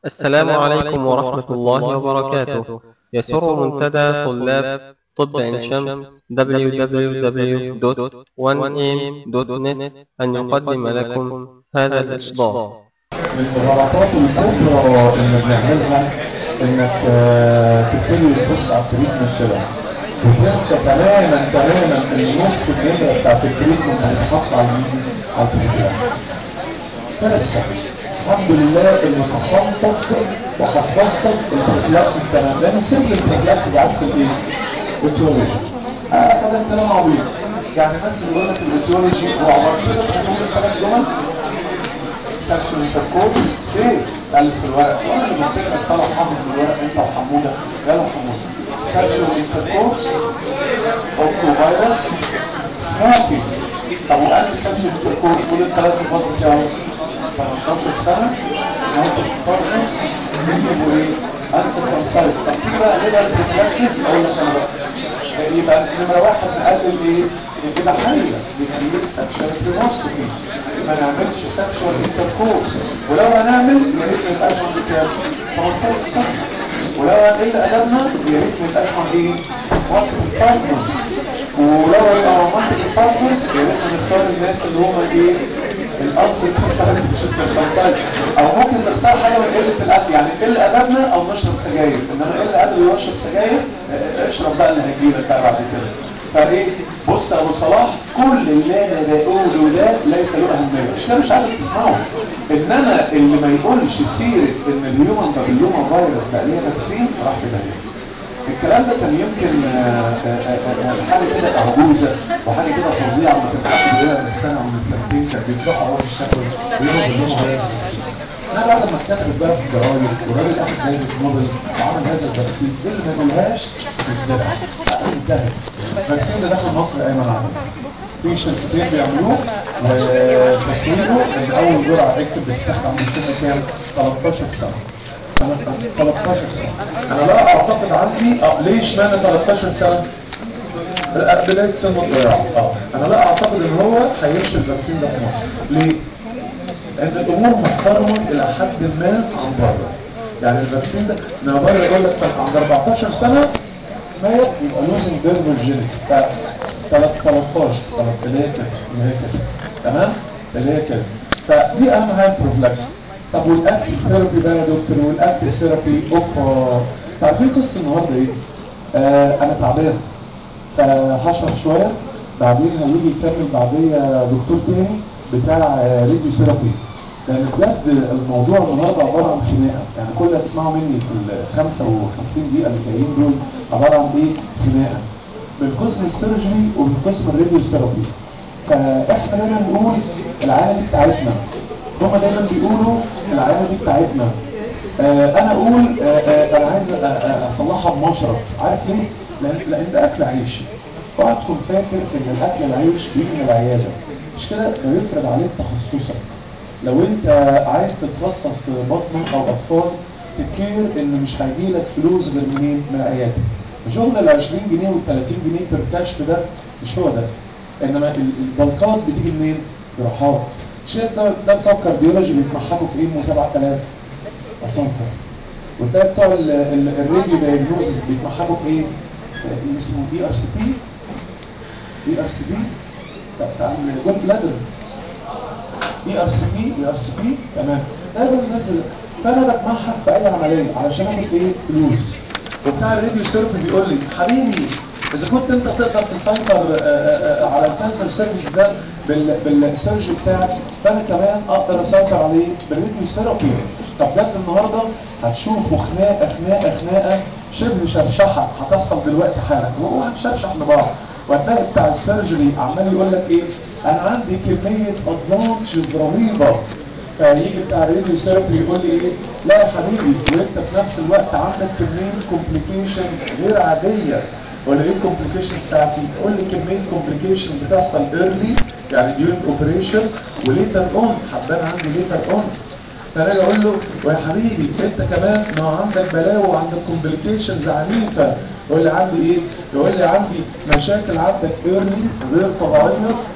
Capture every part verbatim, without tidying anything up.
السلام عليكم ورحمة الله وبركاته. يسر منتدى طلاب طب عين شمس دبليو دبليو دبليو دوت وان إيه إم دوت نت أن يقدم لكم هذا الإصدار. من الغلطات الكبرى اللي بنعملها انك آه، تبتدي تبص على التريتمنت كده وتنسى تماما تماما ان نص النمره بتاعت التريتمنت بتتحط على مين؟ على البروفيلاكسس. كارثه. الحمد لله اني فخمتك وحفظتك البروفيلاكسس تمام، لان سيمبل البروفيلاكسس عكس الايه؟ الايتيولوجي. اه فده كلام عبيط. يعني الناس اللي بيقول لك الايتيولوجي هو عباره كده بتقول ثلاث جمل سكشن انتركورس سيف الف في الورق، وانا اللي بكتب لك طلب حافظ من الورق انت وحموده. يلا حموده. سكشن انتركورس اوكو فيروس سموكينج. طب وقال سكشن انتركورس كل الثلاث صفات بتاعه تمنتاشر سنه نايت بارتنرز يجيبوا ايه؟ انسركمسايز. طب تيجي بقى نبقى البروفلاكسس اقول لك انا بقى يبقى نمره واحد نقلل ايه؟ الاباحيه بنقلل سكشن بريموستومي، ما نعملش سكشوال انتركورس، ولو هنعمل يا ريت ما يبقاش عند كام؟ تمنتاشر سنه، ولو هنقل ادبنا يا ريت ما يبقاش عند ايه؟ مالتيبل بارتنرز، ولو هيبقى مالتيبل بارتنرز يا ريت نختار الناس اللي هم الايه؟ الانسر كونسايز مش السيركمسايز، او ممكن نختار حاجه من قله الادب، يعني نقل ادبنا او نشرب سجاير، انما قل ادب ويشرب سجاير اشرب بقى اللي هيجيلك بقى بعد كده. فايه؟ بص يا ابو صلاح، كل اللي انا بقوله ده ليس له اهميه، مش كده مش عايزك تسمعه، انما اللي ما يقولش سيره ان الهيومن بابيلوما فيروس بقى ليه فاكسين راح في داهيه. الكلام ده كان يمكن آآ آآ آآ حاجه كده اعجوزه وحاجه كده فظيعه، ما كانت حد بيقولها من سنه او من سنتين، كان بيطلعوا اول الشكوى بيقولوا بابيلوما فيروس فاكسين. انا بعد ما اتكتبت بقى في الجرايد والراجل اخد جائزه نوبل وعمل هذا الفاكسين، اللي ما يقولهاش يتذبح. انتهت. الفاكسين ده دخل مصر ايمن عمل. في شركتين بيعملوه وتصويره ان اول جرعه اكتب بتتاخد عند سن كام؟ تلتاشر سنه. انا تلتاشر سنه. انا لا اعتقد عندي اه ليش معنى تلتاشر سنه؟ بدايه سن الضياع. اه انا لا اعتقد ان هو هيمشي الفاكسين ده في مصر. ليه؟ لان الامور محترمه الى حد ما عن بره. يعني الفاكسين ده من بره يقول لك عند اربعتاشر سنه ما يبقى لوزنج دير فيرجينيتي تلتاشر اللي هي كده اللي هي كده تمام اللي هي كده. فدي اهم حاجه البروفلاكس. طب والاكتف ثيرابي بقى يا دكتور، والاكتف ثيرابي اوبا. عارفين قصه النهارده ايه؟ آه انا تعبان فهشرح شويه، بعدين هيجي يكمل بعديه دكتور تاني بتاع راديو ثيرابي، لان بجد الموضوع النهارده عباره عن خناقه، يعني كل اللي هتسمعوا مني في ال خمسة وخمسين دقيقه اللي جايين دول عباره عن ايه؟ خناقه من قسم السيرجري ومن قسم الراديو ثيرابي. فاحنا دايما بنقول العينه دي بتاعتنا، هما دايما بيقولوا العينه دي بتاعتنا. آه انا اقول آه آه انا عايز اصلحها بمشرط، عارف ليه؟ لان لان ده اكل عيش. اوعى تكون فاكر ان الاكل العيش بيجي من العياده، مش كده؟ ده يفرض عليك تخصصك. لو انت عايز تتخصص بطنه او اطفال تكير ان مش هيجي لك فلوس غير منين؟ من العياده. شغل ال عشرين جنيه وال تلاتين جنيه بير كشف ده مش هو ده، انما البلقات بتيجي منين؟ جراحات. شايف ده ده بتوع الكارديولوجي بيتمحكوا في ايه؟ سبعة آلاف اسانتر، وتلاقي بتوع الراديو دايجنوزز بيتمحكوا في ايه؟ اسمه اي ار سي بي اي ار سي بي بتاع الجول بلادر اي ار سي بي اي ار سي بي تمام. ده الناس اللي فانا بتمحك في اي عمليه علشان اخد ايه؟ فلوس. وبتاع الراديو سيرفي بيقول لي حبيبي اذا كنت انت تقدر تسيطر على الكانسر سيرفيس ده بالسيرجي بتاعك، فانا كمان اقدر اسيطر عليه بالراديو ثيرابي. فبجد النهارده هتشوفوا خناقه خناقه خناقه شبه شرشحه هتحصل دلوقتي حالا، وهو هنشرشح لبعض، وهتلاقي بتاع السيرجري عمال يقول لك ايه؟ انا عندي كميه ادفانتجز رهيبه. فيجي بتاع الراديو ثيرابي يقول لي ايه؟ لا يا حبيبي، وانت في نفس الوقت عندك كميه كومبليكيشنز غير عاديه. ولا ايه الكومبليكيشنز بتاعتي؟ قول لي كميه كومبليكيشن بتحصل ايرلي يعني ديورنج اوبريشن وليتر اون، حبان عندي ليتر اون. فانا اقول له ويا حبيبي انت كمان ما عندك بلاوي وعندك كومبليكيشنز عنيفه. يقول لي عندي ايه؟ يقول لي عندي مشاكل عندك ايرلي غير طبيعيه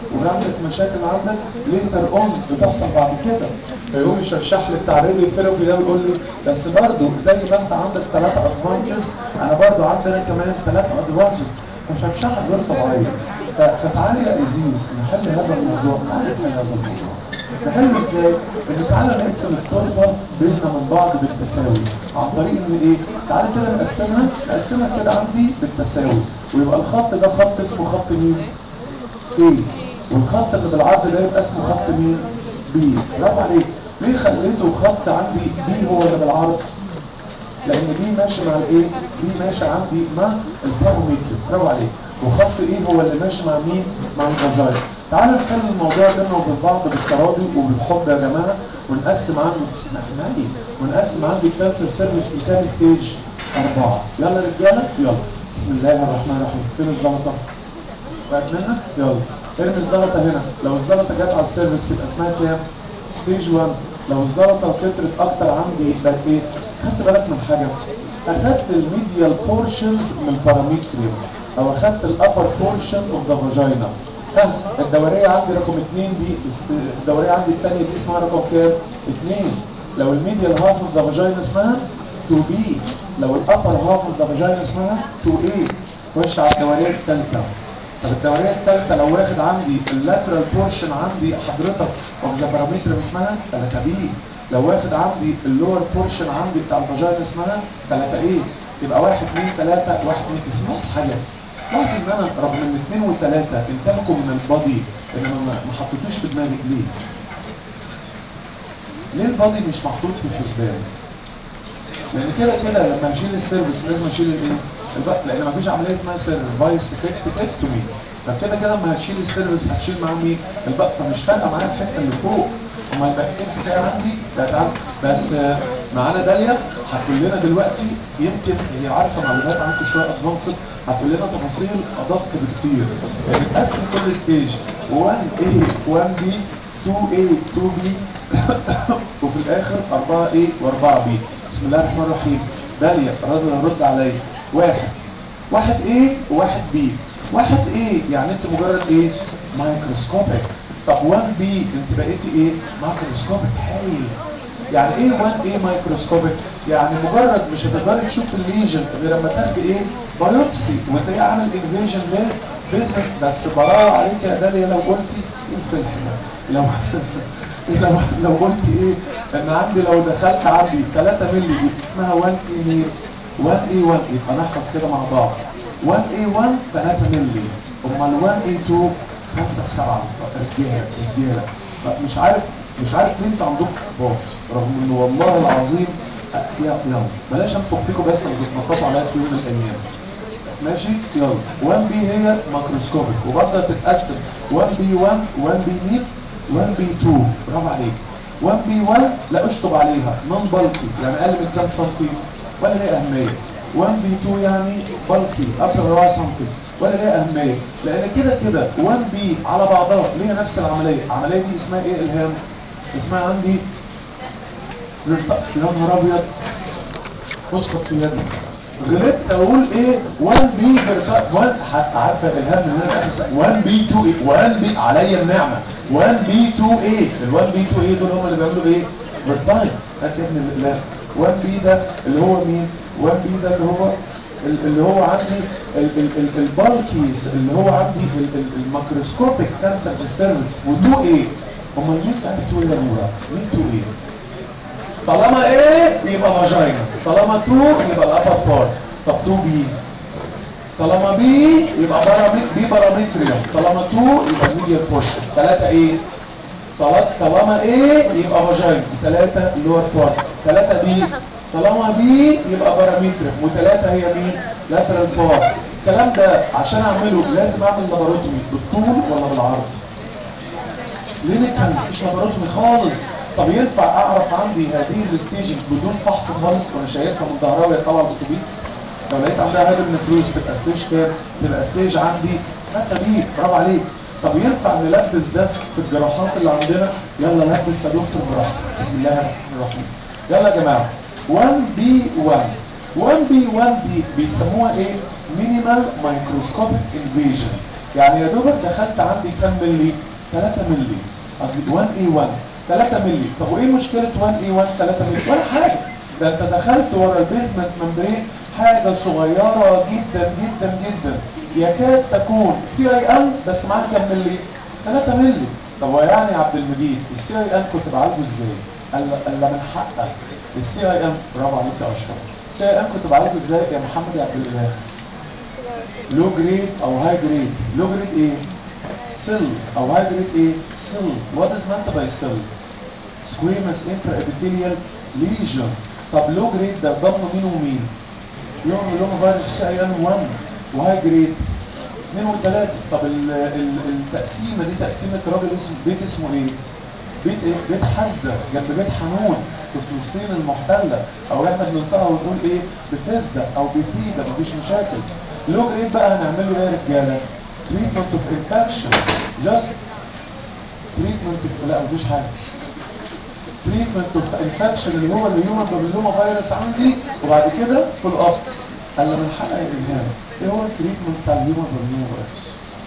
وعندك مشاكل عندك ليتر اون بتحصل بعد كده. فيقوم يشرح لي بتاع الراديو ثيرابي ده ويقول لي بس برضه زي ما انت عندك ثلاثه ادفانتجز انا برضه عندي انا كمان ثلاثه ادفانتجز. فشرحها غير طبيعيه. فتعالى يا ازيز نحل هذا الموضوع. تعالى نحل هذا الموضوع. نحله ازاي؟ ان تعالى نقسم التورته بيننا من بعض بالتساوي. عن طريق ان ايه؟ تعالى كده نقسمها نقسمها كده عندي بالتساوي. ويبقى الخط ده خط اسمه خط مين؟ ايه. والخط اللي بالعرض ده يبقى اسمه خط مين؟ بي. برافو عليك. ليه خليته خط عندي بي هو اللي بالعرض؟ لان بي ماشي مع الايه؟ بي ماشي عندي مع الباروميتر. برافو عليك. وخط ايه هو اللي ماشي مع مين؟ مع الفاجاينا. تعالوا نحل الموضوع بينا وبين بعض بالتراضي وبالحب يا جماعه ونقسم عندي اسمعني ونقسم عندي الكانسر سيرفيس لكام ستيج؟ اربعه. يلا رجاله يلا. بسم الله الرحمن الرحيم. فين الزلطه؟ وقعت منك؟ يلا. ارمي الزلطه هنا. لو الزلطه جت على السيرفيس يبقى اسمها كام؟ ستيج واحد. لو الزلطه كترت اكتر عندي يبقى ايه؟ خدت بالك من حاجه؟ اخدت الميديال بورشنز من الباراميتريوم او اخدت الابر بورشن اوف ذا فاجينا. ها الدوريه عندي رقم اثنين دي الدوريه عندي الثانيه دي اسمها رقم كام؟ اثنين. لو الميديال هاف اوف ذا فاجينا اسمها تو بي. لو الابر هاف اوف ذا فاجينا اسمها تو ايه. خش على الدوريه الثالثه. طب الدوريه الثالثه لو واخد عندي اللاترال بورشن عندي حضرتك اوف ذا بارامتر اسمها ثلاثة بي. لو واخد عندي اللور بورشن عندي بتاع الفاجينا اسمها ثلاثة ايه. يبقى واحد اثنين ثلاثة واحد اثنين. بس ناقص حاجه. ناقص ان انا رغم ان اثنين وثلاثة انتهكوا من البادي انما ما حطيتوش في دماغي ليه؟ ليه البادي مش محطوط في الحسبان؟ لان كده كده لما نشيل السيرفس لازم اشيل الايه؟ البقى لان مفيش عمليه اسمها سيرفايس تكتومي. فكده كده لما هتشيل السيرفس هتشيل معاه مين؟ البقى. فمش فارقه معايا الحته اللي فوق. امال الباقيين الحكايه عندي بقت عندي. بس معانا داليا هتقول لنا دلوقتي يمكن هي عارفه معلومات عنكم شويه ادفانسد هتقول لنا تفاصيل ادق بكتير. بتقسم كل ستيج واحد ايه واحد بي اثنين ايه اثنين بي وفي الاخر اربعة ايه واربعة بي. بسم الله الرحمن الرحيم. داليا رد رد عليا. واحد واحد ايه وواحد بي. واحد ايه يعني انت مجرد ايه؟ مايكروسكوبيك. طب واحد بي انت بقيتي ايه؟ مايكروسكوبيك. هايل. يعني ايه واحد ايه مايكروسكوبيك؟ يعني مجرد مش هتقدري تشوف الليجن غير لما تاخدي ايه؟ بايوبسي وتلاقيه عامل انفيجن للبيزمنت. بس براءة عليك يا داليا لو قلتي ايه الفيلم لو لو لو قلت ايه ان عندي لو دخلت عندي ثلاثة مللي دي اسمها واحد اي ميل واحد اي واحد. يبقى نحفظ كده مع بعض. واحد اي واحد ثلاثة مللي. امال واحد اي اثنين خمسة في سبعة. رجاله رجاله. مش عارف مش عارف ليه انتوا عندكم احباط رغم ان والله العظيم يلا يلا بلاش انفخ فيكم بس اللي بتنططوا عليا في يوم من الايام. ماشي يلا. واحد بي هي ماكروسكوبيك وبرضه تتقسم واحد بي واحد واحد بي مية واحد بي اثنين. برافو عليك. واحد بي واحد لا اشطب عليها نون بالكي يعني اقل من كام سنتي ولا ليه اهميه. واحد بي اثنين يعني بالكي اكتر من أربعة سنتي ولا ليه اهميه. لان كده كده واحد بي على بعضها ليها نفس العمليه. العمليه دي اسمها ايه الهام؟ اسمها عندي يا نهار ابيض اسقط في يدي. غلبت اقول ايه واحد بي واحد حتى عارفه الهام من هنا اخر واحد بي اثنين ايه واحد بي عليا النعمه واحد بي اثنين ايه ال1 بي اثنين ايه دول هم اللي بيعملوا ايه؟ ريتلاين. هات يا ابن الله. واحد بي ده اللي هو مين؟ واحد بي ده اللي هو اللي هو عندي البالكيز اللي هو عندي الميكروسكوبيك كانسر في السيرفكس. و2 ايه؟ امال مين ساعات اثنين ايه يا نورا؟ مين اثنين ايه؟ طالما ايه يبقى فاجينا. طالما اتنين يبقى الابر بارت. طب اتنين بي طالما بي يبقى بارامتر بي بارامتريوم. طالما اتنين يبقى ميديال بورشن. ثلاثة ايه؟ طالما ايه يبقى فاجينا. ثلاثة لور بارت. ثلاثة بي طالما بي يبقى بارامتريوم. وثلاثة هي مين؟ لاترال بارت. الكلام ده عشان اعمله لازم اعمل لاباروتومي بالطول ولا بالعرض؟ كلينيكال مفيش لاباروتومي خالص. طب ينفع اعرف عندي هذه الستيج بدون فحص خالص وانا شايفها من ظهرها وهي طالعه الاتوبيس؟ لو لقيت عندها هابل نفروز تبقى ستيج كام؟ تبقى ستيج عندي ثلاثة بي. برافو عليك. طب ينفع نلبس ده في الجراحات اللي عندنا؟ يلا نلبس يا دكتور براحتك. بسم الله الرحمن الرحيم. يلا يا جماعه. واحد بي واحد واحد بي واحد دي بيسموها ايه؟ مينيمال مايكروسكوبيك انفيجن. يعني يا دوبك دخلت عندي كام ملي؟ ثلاثة ملي، قصدي واحد اي واحد ثلاثة ملي. طب وايه مشكله واحد اي واحد ثلاثة ملي؟ ولا حاجه، ده انت دخلت ورا البيزمنت ممبرين حاجه صغيره جدا جدا جدا، يكاد تكون سي اي ان بس معاها كام ملي؟ ثلاثة ملي. طب ويعني يا عبد المجيد السي اي ان كنت بعالجه ازاي؟ قال قال من حقك السي اي ان، برافو عليك يا اشرف. السي اي ان كنت بعالجه ازاي يا محمد يا عبد الاله؟ لو جريد او هاي جريد. لو جريد ايه؟ سيل. او هاي جريد ايه؟ سيل. وات از meant by cell؟ سكويمس انتر ابيثيليال ليجن. طب لو جريد ده ضم مين ومين؟ يوم لهم فيروس سي اي ان واحد، وهاي جريد اثنين وثلاثة. طب ال ال التقسيمه دي تقسيمه راجل اسمه بيت اسمه ايه؟ بيت ايه؟ بيت حسده جنب بيت حنون في فلسطين المحتله، او احنا بننطقها ونقول ايه؟ بثيسدا او بثيدا، مفيش مشاكل. لو جريد بقى هنعمل له ايه يا رجاله؟ تريتمنت اوف انفكشن. جاست تريتمنت، لا مفيش حاجه. تريتمنت اوف انفكشن اللي هو الهيومن بابيلوما فيروس عندي، وبعد كده فول اب. قال لي من حقق الالهام. ايه هو التريتمنت بتاع الهيومن بابيلوما فيروس؟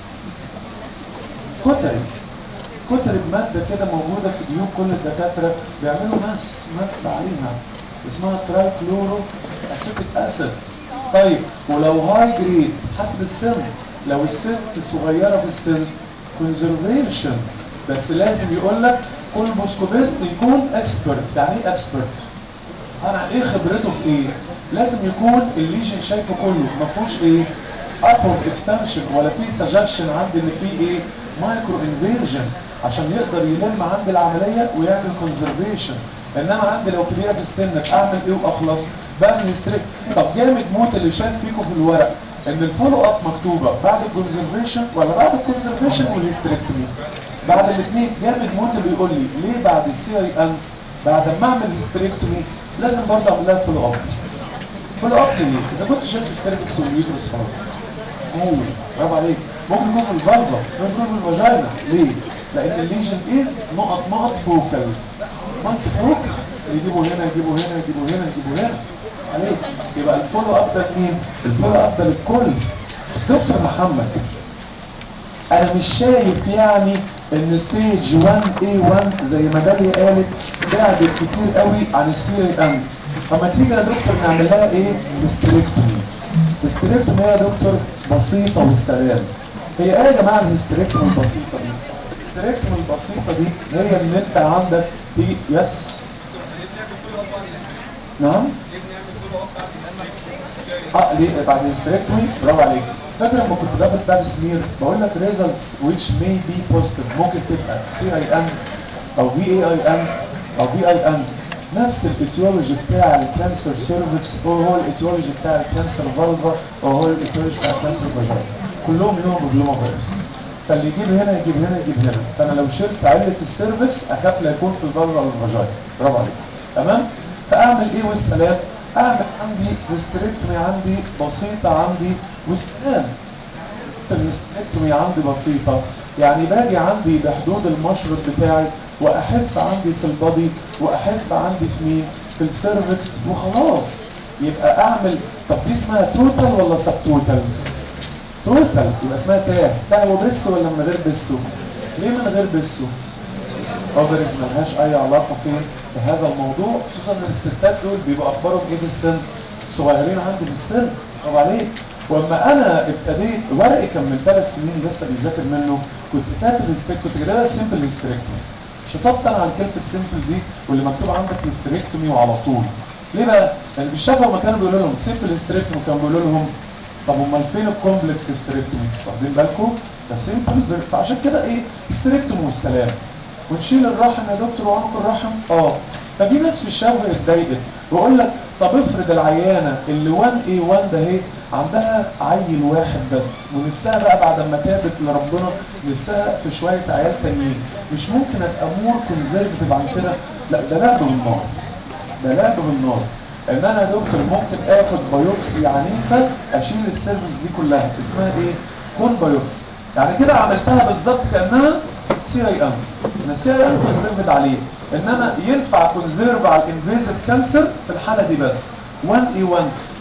كتري. كتري بماده كده موجوده في جيوب كل الدكاتره، بيعملوا مس مس عليها اسمها تراي كلورو اسيتيك اسيد. طيب ولو هاي جريد حسب السن، لو الست صغيره في السن كونزرفيشن، بس لازم يقول لك كل بوسكوبيست يكون اكسبرت. يعني ايه اكسبرت؟ انا ايه خبرته في ايه؟ لازم يكون الليجن شايفه كله، ما فيهوش ايه؟ ابورد اكستنشن ولا في سجشن عندي ان في ايه؟ مايكرو انفيرجن، عشان يقدر يلم عندي العمليه ويعمل كونزرفيشن. انما عندي لو كبيره في السن اعمل ايه واخلص؟ بعمل هيستريك. طب جامد موت اللي شايف فيكم في الورق ان الفولو اب مكتوبه بعد الكونزرفيشن ولا بعد الكونزرفيشن والهيستريكتومي؟ بعد الاثنين. جامد موت اللي يقول لي ليه بعد السي اي ان بعد ما اعمل هيستريكتومي لازم برضه اعمل لها فولو اب. فولو اب ليه؟ اذا كنت شلت السيرفكس واليوترس خلاص. هايل، برافو عليك. ممكن يكون في الفالفا، ممكن يكون في الفاجينا. ليه؟ لان الليجن از نقط نقط فوكال. مالتي فوكال، يجيبوا هنا يجيبوا هنا يجيبوا هنا يجيبوا هنا عليك. يبقى الفولو اب ده لمين؟ الفولو اب ده للكل. دكتور محمد انا مش شايف يعني ان ستيج واحد اي واحد زي ما داليا قالت بعدت كتير قوي عن السي اي ان. اما تيجي يا دكتور نعمل لها ايه؟ هيستريكتومي. هيستريكتومي يا دكتور بسيطه والسلام. هي ايه يا جماعه الهيستريكتومي البسيطه دي؟ الهيستريكتومي البسيطه دي هي ان انت عندك تيجي يس. نعم؟ اه ليه بعد الهيستريكتومي؟ برافو عليك. فاكر لما كنت باخد باب سمير بقول لك results which may be positive، ممكن تبقى سي اي ان او في اي اي ان او في اي ان. نفس الايتيولوجي بتاع الكانسر سيرفكس هو هو الايتيولوجي بتاع الكانسر فالفا وهو هو الايتيولوجي بتاع الكانسر فاجينا، كلهم هيومن بابيلوما فيروس. فاللي يجيب هنا يجيب هنا يجيب هنا، فانا لو شلت عله السيرفكس اخاف لا يكون في الفالفا او الفاجينا. برافو عليك. تمام؟ فاعمل ايه والسلام؟ اعمل عندي هيستريكتومي عندي بسيطه عندي والسلام. الهيستريكتومي عندي بسيطه، يعني باجي عندي بحدود المشرط بتاعي واحف عندي في البادي واحف عندي في مين؟ في السيرفكس وخلاص. يبقى اعمل. طب دي اسمها توتال ولا سب توتال؟ توتال، يبقى اسمها تاه. تاه وبس ولا من غير بسه؟ ليه من غير بسه؟ اوفرز ملهاش اي علاقه فين بهذا الموضوع، خصوصا ان الستات دول بيبقوا اخبارهم ايه في السن؟ صغيرين عندي في السن. طب عليك. واما انا ابتديت ورقي كان من ثلاث سنين لسه بيذاكر منه، كنت كاتب هيستريك، كنت كاتبها سمبل هيستريكتومي. شطبت انا على كلمه سمبل دي واللي مكتوب عندك هيستريكتومي وعلى طول. ليه بقى؟ لان في الشفا لما كانوا بيقولوا لهم سمبل هيستريكتومي كانوا بيقولوا لهم طب امال فين الكومبلكس هيستريكتومي؟ واخدين بالكم؟ ده سمبل، فعشان كده ايه؟ هيستريكتومي والسلام. ونشيل الرحم يا دكتور وعنق الرحم. اه ففي ناس في الشفا اتضايقت ويقول لك طب افرض العيانه اللي واحد اي واحد ده اهي عندها عيل واحد بس ونفسها بقى بعد ما تابت لربنا نفسها في شويه عيال تانيين، مش ممكن ابقى مور كونزرفتيف عن كده؟ لا ده لعب بالنار، ده لعب بالنار. ان انا يا دكتور ممكن اخد بايوبسي عنيفه اشيل السيرفس دي كلها، اسمها ايه؟ كون بايوبسي. يعني كده عملتها بالظبط كانها سي اي ان، ان السي اي ان كونزرفد عليه، انما ينفع كونزيرف على الانفيزيف كانسر في الحاله دي بس واحد اي واحد.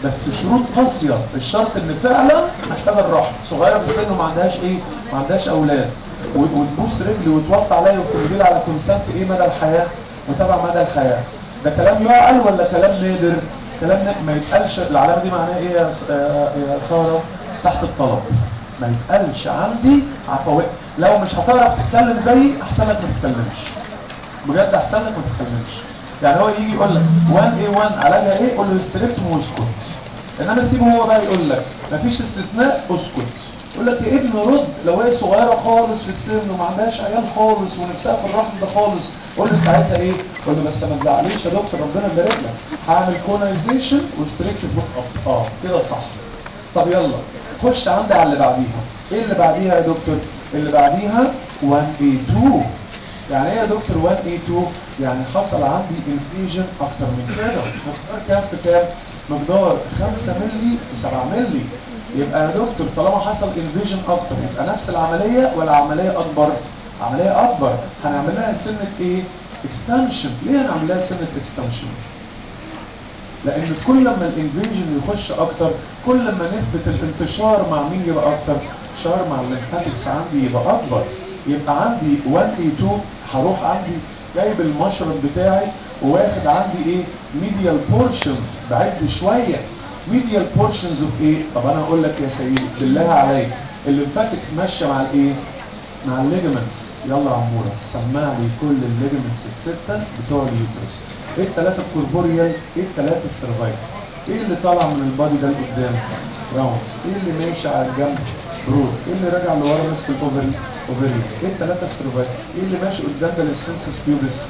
بس شروط قاسيه، الشرط ان فعلا محتاجه الراحه، صغيره في السن وما عندهاش ايه؟ ما عندهاش اولاد، وتبوس رجلي وتوطي عليا وتمدي لي على كونسنت ايه مدى الحياه؟ متابع مدى الحياه. ده كلام يعقل ولا كلام نادر؟ كلام نادر. ما يتقالش. العلامه دي معناها ايه يا يا ساره؟ تحت الطلب. ما يتقالش عندي عفويه. لو مش هتعرف تتكلم زيي احسن لك ما تتكلمش. بجد احسن لك ما تتكلمش. يعني هو يجي يقول لك واحد ايه واحد علاجها ايه؟ قول له هيستريكتوم واسكت. انما سيبه هو بقى يقول لك مفيش استثناء، اسكت. يقول لك يا ابني رد. لو هي صغيره خالص في السن وما عندهاش عيال خالص ونفسها في الرحم ده خالص، قول له ساعتها ايه؟ قول له بس ما تزعليش يا دكتور ربنا يبارك لك، هعمل كونايزيشن وستريكت بوك اب. اه كده صح. طب يلا خش عندي على اللي بعديها. ايه اللي بعديها يا دكتور؟ اللي بعديها واحد ايه اتنين. يعني ايه يا دكتور واحد ايه اتنين؟ يعني حصل عندي انفيجن اكتر من كده. مقدار كام في كام؟ مقدار خمسة مللي في سبعة مللي. يبقى يا دكتور طالما حصل انفيجن اكتر يبقى نفس العمليه ولا عمليه اكبر؟ عمليه اكبر. هنعمل لها سنه ايه؟ اكستنشن. ليه هنعمل لها سنه اكستنشن؟ لان كل ما الانفيجن يخش اكتر كل ما نسبه الانتشار مع مين يبقى اكتر؟ انتشار مع الليمفاتكس عندي يبقى اكبر. يبقى عندي واحد ايه اتنين هروح عندي جايب المشرط بتاعي وواخد عندي ايه؟ ميديال بورشنز. بعد شويه ميديال بورشنز اوف ايه؟ طب انا هقول لك يا سيدي بالله عليك، الليمفاتكس ماشيه مع الايه؟ مع الليجمنتس. يلا يا عموره سمع لي كل الليجمنتس السته بتوع اليوترس. ايه الثلاثه الكوربوريال؟ ايه الثلاثه السيرفايكال؟ ايه اللي طالع من البادي ده لقدام؟ راوند. ايه اللي ماشي على الجنب؟ برود. ايه اللي راجع لورا ماسك الاوفري؟ اوفري. ايه الثلاثه السيرفايكال؟ ايه اللي ماشي قدام ده للسنسس بيوبس؟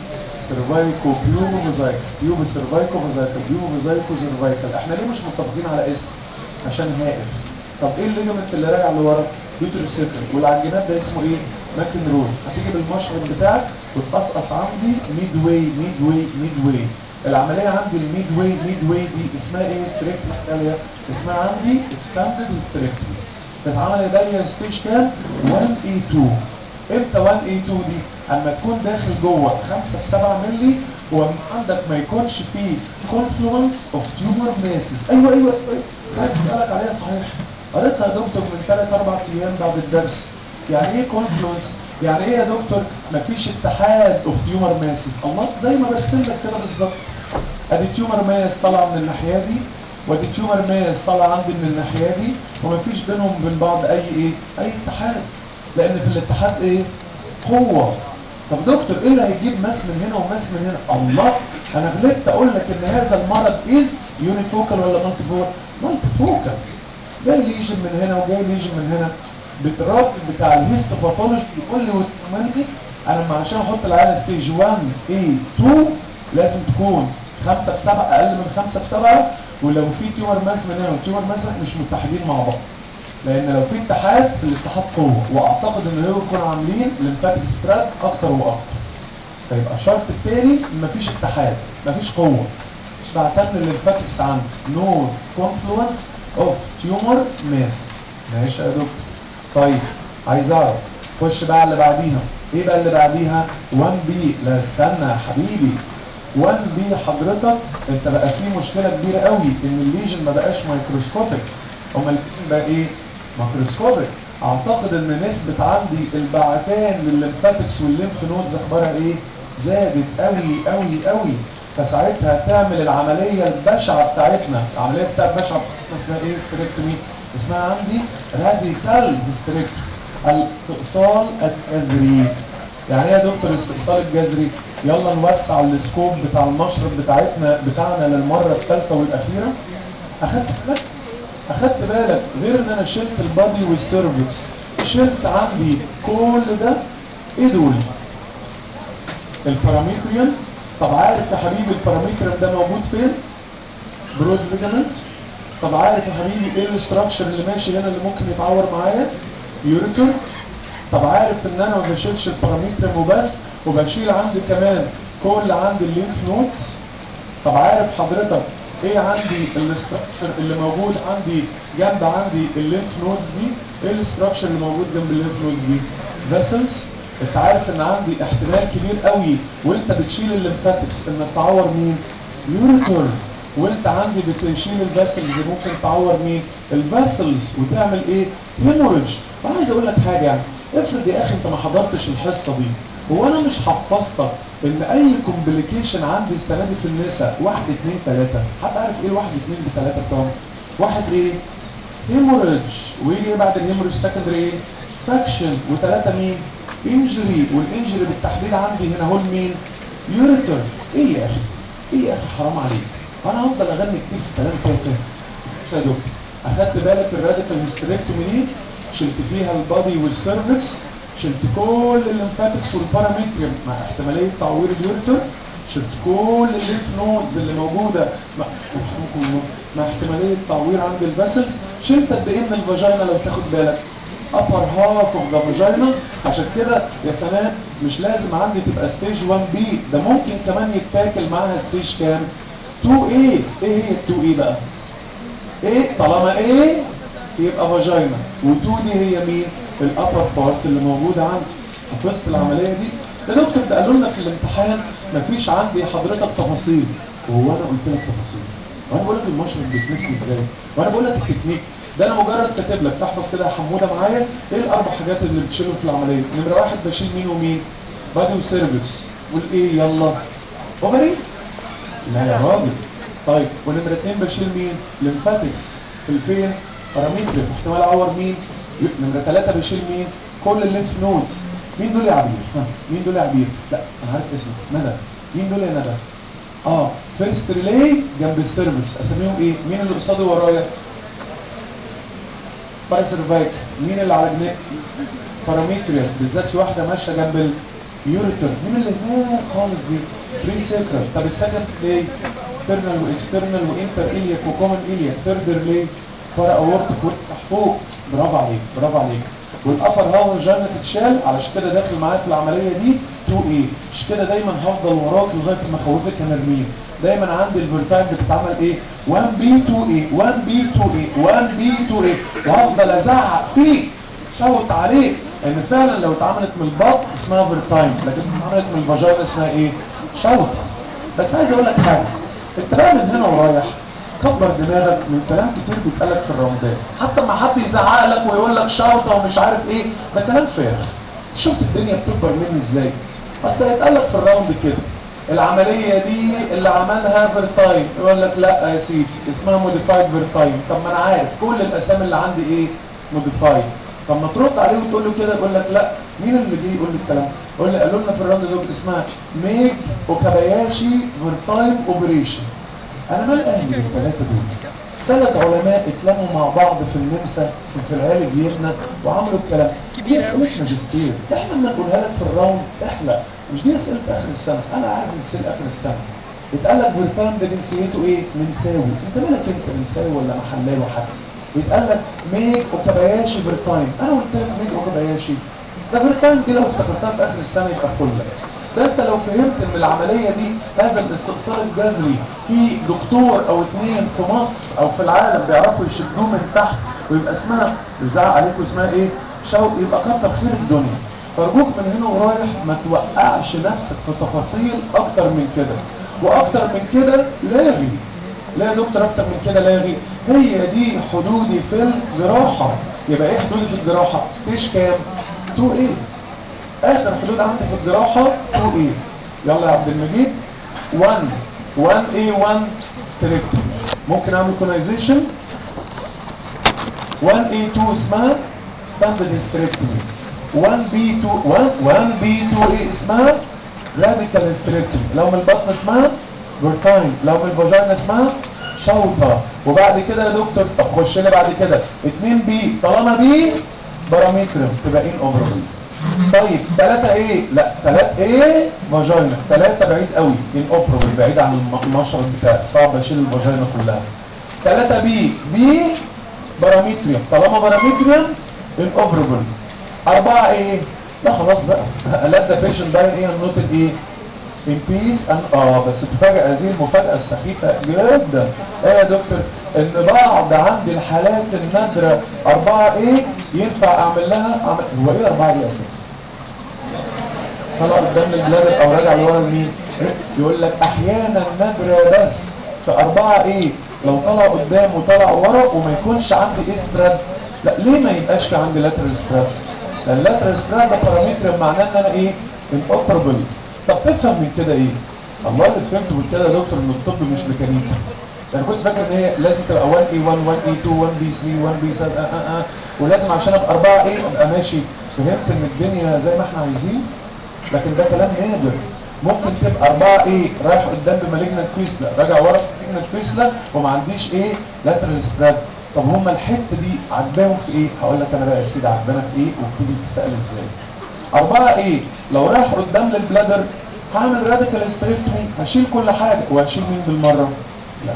سيرفايكو بيوبو فيزايكل. بيوبو سيرفايكو فيزايكل. بيوبو فيزايكو سيرفايكل. احنا ليه مش متفقين على اسم؟ عشان هائف. طب ايه الليجمنت اللي راجع لورا؟ يوتروسيكل. والعجينات ده اسمه ايه؟ ماكن رول. هتيجي بالمشرط بتاعك وتقصقص عندي ميد واي ميد واي ميد واي. العمليه عندي الميد واي ميد واي دي اسمها ايه؟ ستريكتومي. اسمها عندي اكستندد هيستريكتومي. بتتعمل يا داليا ستيج كام؟ واحد ايه اتنين. امتى واحد ايه اتنين دي؟ اما تكون داخل جوه خمسة في سبعة مللي واما عندك ما يكونش فيه كونفلونس اوف تيومر ماسز. ايوه ايوه ايوه عايز اسالك عليها صحيح. قريتها يا دكتور من ثلاث اربع ايام بعد الدرس. يعني ايه كونفلونس؟ يعني ايه يا دكتور؟ مفيش اتحاد اوف تيومر ماسز. الله، زي ما برسم لك كده بالظبط. ادي تيومر ماس طالعه من الناحيه دي وادي تيومر ماس طالعه عندي من الناحيه دي ومفيش بينهم وبين بعض اي ايه؟ اي اتحاد. لان في الاتحاد ايه؟ قوه. طب دكتور ايه اللي هيجيب ماس من هنا وماس من هنا؟ الله، انا غلطت اقول لك ان هذا المرض از يونيفوكال ولا مالتي فوكال؟ مالتي فوكال. جاي ليجن من هنا وجاي ليجن من هنا. بالراجل بتاع الهيستوباثولوجي يقول لي ويطمني انا عشان احط العينه ستيج واحد ايه اتنين لازم تكون خمسة في سبعة، اقل من خمسة في سبعة، ولو في تيومر ماس من هنا وتيومر ماس مش متحدين مع بعض. لان لو في اتحاد الاتحاد قوه، واعتقد ان هو يكونوا عاملين ليمفاتيك ستراب اكتر واكتر. فيبقى الشرط الثاني مفيش اتحاد، مفيش قوه. مش بعتبر الليمفاتكس عندي نو كونفلونس اوف تيومر ماسس. ماشي يا دكتور. طيب عايز اعرف، خش بقى على اللي بعديها. ايه بقى اللي بعديها؟ واحد بي. لا استنى يا حبيبي. واحد بي حضرتك انت بقى في مشكله كبيره قوي ان الليجن ما بقاش مايكروسكوبيك. امال الليجن بقى ايه؟ ماكروسكوبيك. اعتقد ان نسبه عندي البعتان للليمفاتكس والليمف نودز اخبارها ايه؟ زادت قوي قوي قوي. فساعتها تعمل العمليه البشعه بتاعتنا. العمليه بتاعت البشعه بتاعتنا اسمها ايه؟ هيستريكتومي. اسمها عندي راديكال هيستريكتومي. الاستئصال الجذري. يعني ايه يا دكتور الاستئصال الجذري؟ يلا نوسع السكوب بتاع المشرط بتاعتنا بتاعنا للمره الثالثه والاخيره. اخدت بالك؟ اخدت بالك غير ان انا شلت البادي والسيرفكس، شلت عندي كل ده. ايه دول؟ الباراميتريوم. طب عارف يا حبيبي الباراميتريوم ده موجود فين؟ برود ليجامنت. طب عارف يا حبيبي ايه الاستراكشر اللي ماشي هنا اللي ممكن يتعور معايا؟ يوريتر. طب عارف ان انا ما بشيلش الباراميتريوم وبس، وبشيل عندي كمان كل عندي الليمف نودز. طب عارف حضرتك ايه عندي الاستراكشر اللي موجود عندي جنب عندي الليمف نودز دي؟ ايه الاستراكشر اللي موجود جنب الليمف نودز دي؟ فيسلز. انت عارف ان عندي احتمال كبير قوي وانت بتشيل الليمفاتكس انك تعور مين؟ يوريتر. وانت عندي بتشيل الفاسلز ممكن تعور مين؟ الفاسلز وتعمل ايه؟ هيموريدج. وعايز اقول لك حاجه يعني افرض يا اخي انت ما حضرتش الحصه دي، هو انا مش حفظتك ان اي كومبليكيشن عندي السنه دي في النساء واحد اتنين تلاته، حد عارف ايه الواحد اتنين بتلاته بتوعهم؟ واحد ايه؟ هيموريدج، ويجي بعد الهيموريدج سكندري ايه؟ فاكشن، وثلاثه مين؟ انجري، والانجري بالتحديد عندي هنا هو مين؟ يوريتر. ايه يا اخي؟ ايه يا اخي حرام عليك، انا هفضل اغني كتير في كلام تافه؟ ماشي يا دكتور، اخدت بالك الراديكال هيستريكتومي دي شلت فيها البادي والسيرفكس، شلت كل الليمفاتكس والبارامتريوم مع احتماليه تعوير اليوريتر، شلت كل الليمف نودز اللي موجوده مع مع احتماليه تعوير عند الفاسلز، شلت قد ايه من الفاجينا لو تاخد بالك؟ upper half of the vagina. عشان كده يا سلام مش لازم عندي تبقى ستيج واحد بي، ده ممكن كمان يتاكل معاها ستيج كام؟ اتنين ايه. ايه هي اتنين ايه بقى؟ ايه طالما ايه يبقى فاجينا، و2 دي هي مين؟ الابر بارت اللي موجوده عندي. حفظت العمليه دي؟ يا دكتور ده قالوا لنا في الامتحان مفيش عندي حضرتك تفاصيل. وهو انا قلت لك تفاصيل؟ وانا بقول لك المشرب بيتمسك ازاي؟ وانا بقول لك التكنيك ده انا مجرد كاتب لك تحفظ كده يا حموده معايا ايه الاربع حاجات اللي بتشيلهم في العمليه. نمره واحد بشيل مين ومين؟ بادي وسيرفكس. والايه يلا؟ اوفري؟ لا يا راجل. طيب ونمره اثنين بشيل مين؟ ليمفاتكس. في الفين؟ بارامتريك. احتمال اعور مين؟ نمره ثلاثه بشيل مين؟ كل الليمف نودز. مين دول يا عبير؟ ها مين دول يا عبير؟ لا انا عارف اسمه ندى. مين دول يا ندى؟ اه فيرست ريلي جنب السيرفكس، اسميهم ايه؟ مين اللي قصادي ورايا؟ باراسيرفايك. مين اللي على جنب؟ بارامتريك، بالذات في واحده ماشيه جنب اليوريتر. مين اللي هناك خالص دي؟ بري سيكرال. طب السكند ليه؟ انترنال واكسترنال وانتر الياك وكومن الياك. ثيرد ليه؟ بارا اورتيك وافتح فوق. برافو عليك برافو عليك. والابر هاو جانا تتشال، علشان كده داخل معايا في العمليه دي اتنين ايه. مش كده دايما هفضل وراك لغايه ما اخوفك يا نرمين. دايما عندي الفيرتايم بتتعمل ايه؟ واحد بي اتنين ايه واحد بي اتنين ايه واحد بي اتنين ايه، وهفضل ازعق فيك شوت عليك ان فعلا لو اتعملت من البطن اسمها فيرتايم، لكن اتعملت من الفاجينا اسمها ايه؟ شوت. بس عايز اقول لك حاجه، انت بقى من هنا ورايح كبر دماغك من كلام كتير بيتقال لك في الراوندات، حتى ما حد يزعق لك ويقول لك شوطه ومش عارف ايه، ده كلام فارغ. شفت الدنيا بتكبر مني ازاي؟ بس هيتقال لك في الراوند كده العمليه دي اللي عملها فيرتايم، يقول لك لا يا سيدي اسمها موديفايد فيرتايم. طب ما انا عارف كل الاسامي اللي عندي ايه؟ موديفايد. طب ما ترد عليه وتقول له كده، يقول لك لا. مين اللي جه يقول لي الكلام؟ يقول لي قالوا لنا في الراوند دول اسمها ميج اوكاباياشي فيرتايم اوبريشن. انا مال اهلي بالثلاثه دول؟ ثلاث علماء اتلموا مع بعض في النمسا في العالج يمنى وعملوا الكلام. دي اسئله ماجستير، احنا لما نقولها لك في الراوند احلق، مش دي اسئله اخر السنه. انا عارف اسئله اخر السنه. يتقال لك فيرتايم ده جنسيته ايه؟ نمساوي. انت مالك انت نمساوي ولا محلاوي حتى؟ يتقال لك ميج اوكاباياشي فيرتايم. انا قلت لك ميج اوكاباياشي ده فيرتايم دي لو افتكرتها في اخر السنه يبقى فل. ده انت لو فهمت ان العمليه دي هذا الاستئصال الجذري في دكتور او اثنين في مصر او في العالم بيعرفوا يشدوه من تحت ويبقى اسمها بيزعق عليكم اسمها ايه؟ شوق، يبقى كتر خير الدنيا. فارجوك من هنا ورايح ما توقعش نفسك في تفاصيل اكتر من كده، واكتر من كده لاغي. لا يا دكتور اكتر من كده لاغي، هي دي حدودي في الجراحه. يبقى ايه حدودي في الجراحه؟ ستيج كام؟ اتنين ايه. اخر حدود عندي في الجراحه اتنين ايه. يلا يا عبد المجيد. واحد واحد ايه واحد ستريكتومي. ممكن اعمل كونايزيشن. واحد ايه اتنين اسمها ستاندرد هيستريكتومي. واحد بي اتنين واحد بي اتنين ايه اسمها راديكال هيستريكتومي. لو من البطن اسمها فيرتايم، لو من الفاجينا اسمها شوطه. وبعد كده يا دكتور طب خش لي بعد كده اتنين بي، طالما بي بارامترم تبقى ان اوبرابل. طيب ثلاثة ايه؟ لا ثلاثة ايه فاجينا، ثلاثة بعيد قوي ان اوبرابل، بعيد عن المشرط بتاعي، صعب اشيل الفاجينا كلها. ثلاثة بي بي بارامتريم، طالما بارامتريم ان اوبرابل. أربعة ايه؟ لا خلاص بقى let the patient die ايه النوتد ايه؟ in peace and اه بس تفاجئ هذه المفاجأة السخيفة جدا. ايه يا دكتور؟ ان بعض عند الحالات النادرة أربعة ايه ينفع اعمل لها أعمل... هو ايه أربعة دي اساسا؟ طلع قدام البلاد او راجع لورا لمين؟ يقول لك احيانا نادرة بس فأربعة ايه لو طلع قدام وطلع ورا وما يكونش عندي ايه سبريد. لا ليه ما يبقاش في عندي لاترال سبريد؟ لان اللاترال سبريد ده بارامتر معناه ان انا ايه الاوبرابل. طب تفهم من كده ايه؟ الله اللي فهمته من كده يا دكتور ان الطب مش ميكانيكي. انا كنت فاكر ان هي لازم تبقى واحد اي واحد واحد اي اتنين واحد بي تلاتة واحد بي سبعة آه آه آه. ولازم عشان ابقى أربعة ايه ابقى ماشي. فهمت ان الدنيا زي ما احنا عايزين، لكن ده كلام نادر. ممكن تبقى أربعة ايه رايح قدام بمالجنت فيسلا راجع ورا بمالجنت فيسلا وما عنديش ايه لاترال سبريد. طب هما الحته دي عجباهم في ايه؟ هقول لك انا بقى يا سيدي عجبانا في ايه وبتيجي تتسال ازاي. أربعة ايه لو رايح قدام للبلادر هعمل راديكال ستريكتومي هشيل كل حاجه وهشيل مين بالمره؟ لا.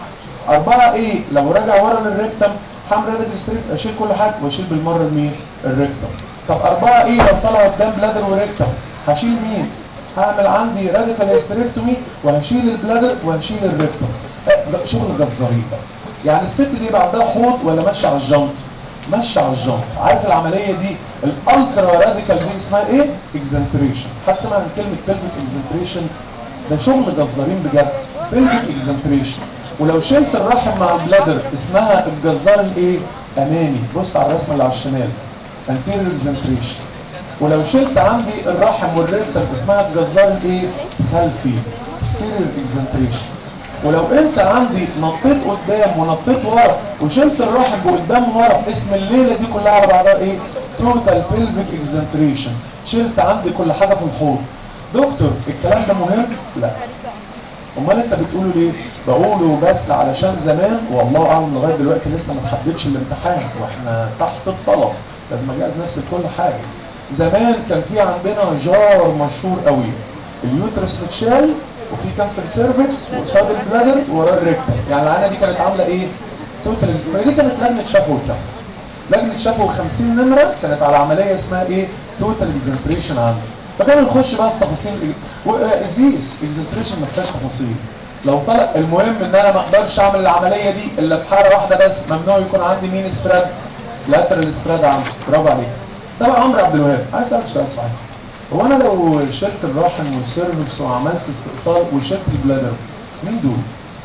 أربعة ايه لو راجع ورا للريكتم هعمل راديكال ستريكتومي اشيل كل حاجه واشيل بالمره مين؟ الريكتم. طب أربعة ايه لو طلع قدام بلادر وريكتم هشيل مين؟ هعمل عندي راديكال هيستريكتومي وهشيل البلادر وهشيل الريكتم. أه شغل جزارين بقى. يعني الست دي بقى عندها حوض ولا ماشيه على الجنط؟ ماشيه على الجنط. عارف العمليه دي الالترا راديكال دي اسمها ايه؟ اكزنتريشن. حد سمع عن كلمه بيلفيك اكزنتريشن؟ ده شغل جزارين بجد. بيلفيك اكزنتريشن. ولو شلت الرحم مع البلادر اسمها الجزار الايه؟ امامي. بص على الرسمه اللي على الشمال anterior exentration. ولو شلت عندي الرحم والريكتم اسمها الجزار الايه؟ خلفي posterior exentration. ولو انت عندي نطيت قدام ونطيت ورا وشلت الرحم بقدام ورا اسم الليله دي كلها على بعضها ايه؟ total pelvic exentration. شلت عندي كل حاجه في الحوض. دكتور الكلام ده مهم؟ لا. امال انت بتقوله ليه؟ بقوله بس علشان زمان والله اعلم لغايه دلوقتي لسه ما تحددش الامتحان واحنا تحت الطلب لازم اجهز نفسي لكل حاجه. زمان كان في عندنا جار مشهور قوي اليوترس متشال وفي كانسر سيرفكس وقصاد البلادر ورا الريكتم. يعني العينه دي كانت عامله ايه؟ توتال. فدي كانت لجنه شفوي كام؟ لجنه شفوي خمسين نمره كانت على عمليه اسمها ايه؟ توتال اكزنتريشن عندي. فكانوا نخش بقى في تفاصيل ازيس اكزنتريشن ما فيهاش تفاصيل. لو طلع المهم ان انا ما اقدرش اعمل العمليه دي الا في حاله واحده بس ممنوع يكون عندي مين سبريد؟ لاترال سبريد عندي. برافو عليك. طبعا عمرو عبد الوهاب عايز اسالك سؤال صحيح. هو انا لو شلت الرحم والسيرفكس وعملت استئصال وشلت البلادر مين دول؟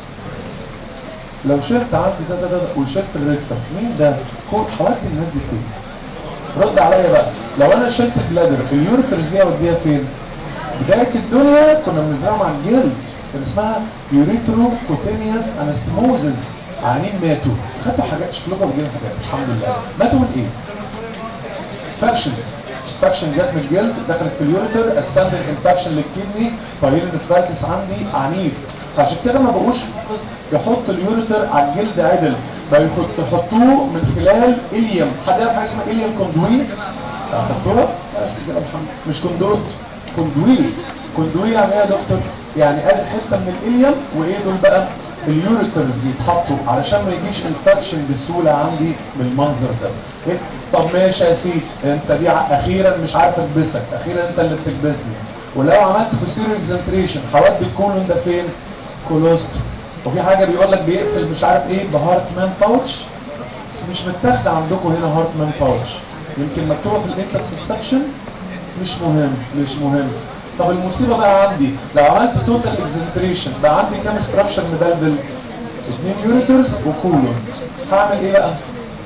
لو شلت عندي ده ده ده وشلت الريكتم مين ده؟ حوالي الناس دي فين؟ رد عليا بقى. لو انا شلت البلادر اليوريترز دي اوديها فين؟ بدايه الدنيا كنا بنزرعها مع الجلد كان اسمها يوريترو كوتينيوس انستموزز. عيانين ماتوا خدوا حاجات شكلكم بتجيب حاجات الحمد لله. ماتوا من ايه؟ فاكشن. فاكشن جت من الجلد دخلت في اليوريتر اسندل انفكشن للكدني بايرين نفرايتس عندي عنيف. عشان كده ما بقوش يحط اليوريتر على الجلد عدل بقى يحطوه من خلال اليوم. حد يعرف حاجه اسمها اليوم كوندوي؟ خدتوها؟ بس كده الحمد مش كوندوت كوندوي. كوندوي يعني ايه يا دكتور؟ يعني ادي حته من الاليوم وايه دول بقى؟ اليوريترز يتحطوا علشان ما يجيش انفكشن بسهوله عندي بالمنظر ده. إيه؟ طب ماشي يا سيدي انت دي اخيرا مش عارف اكبسك اخيرا انت اللي بتكبسني. ولو عملت بوستيريور اكزنتريشن هودي الكولون ده فين؟ كولوستر. وفي حاجه بيقول لك بيقفل مش عارف ايه بهارتمان باوتش بس مش متاخده عندكم هنا هارتمان باوتش. يمكن مكتوبه في الانترسبشن مش مهم مش مهم. طب المصيبه بقى عندي لو عملت توتال اكزنتريشن بقى عندي كام ستراكشر مدلدل؟ اثنين يوريترز وكولون. هعمل ايه بقى؟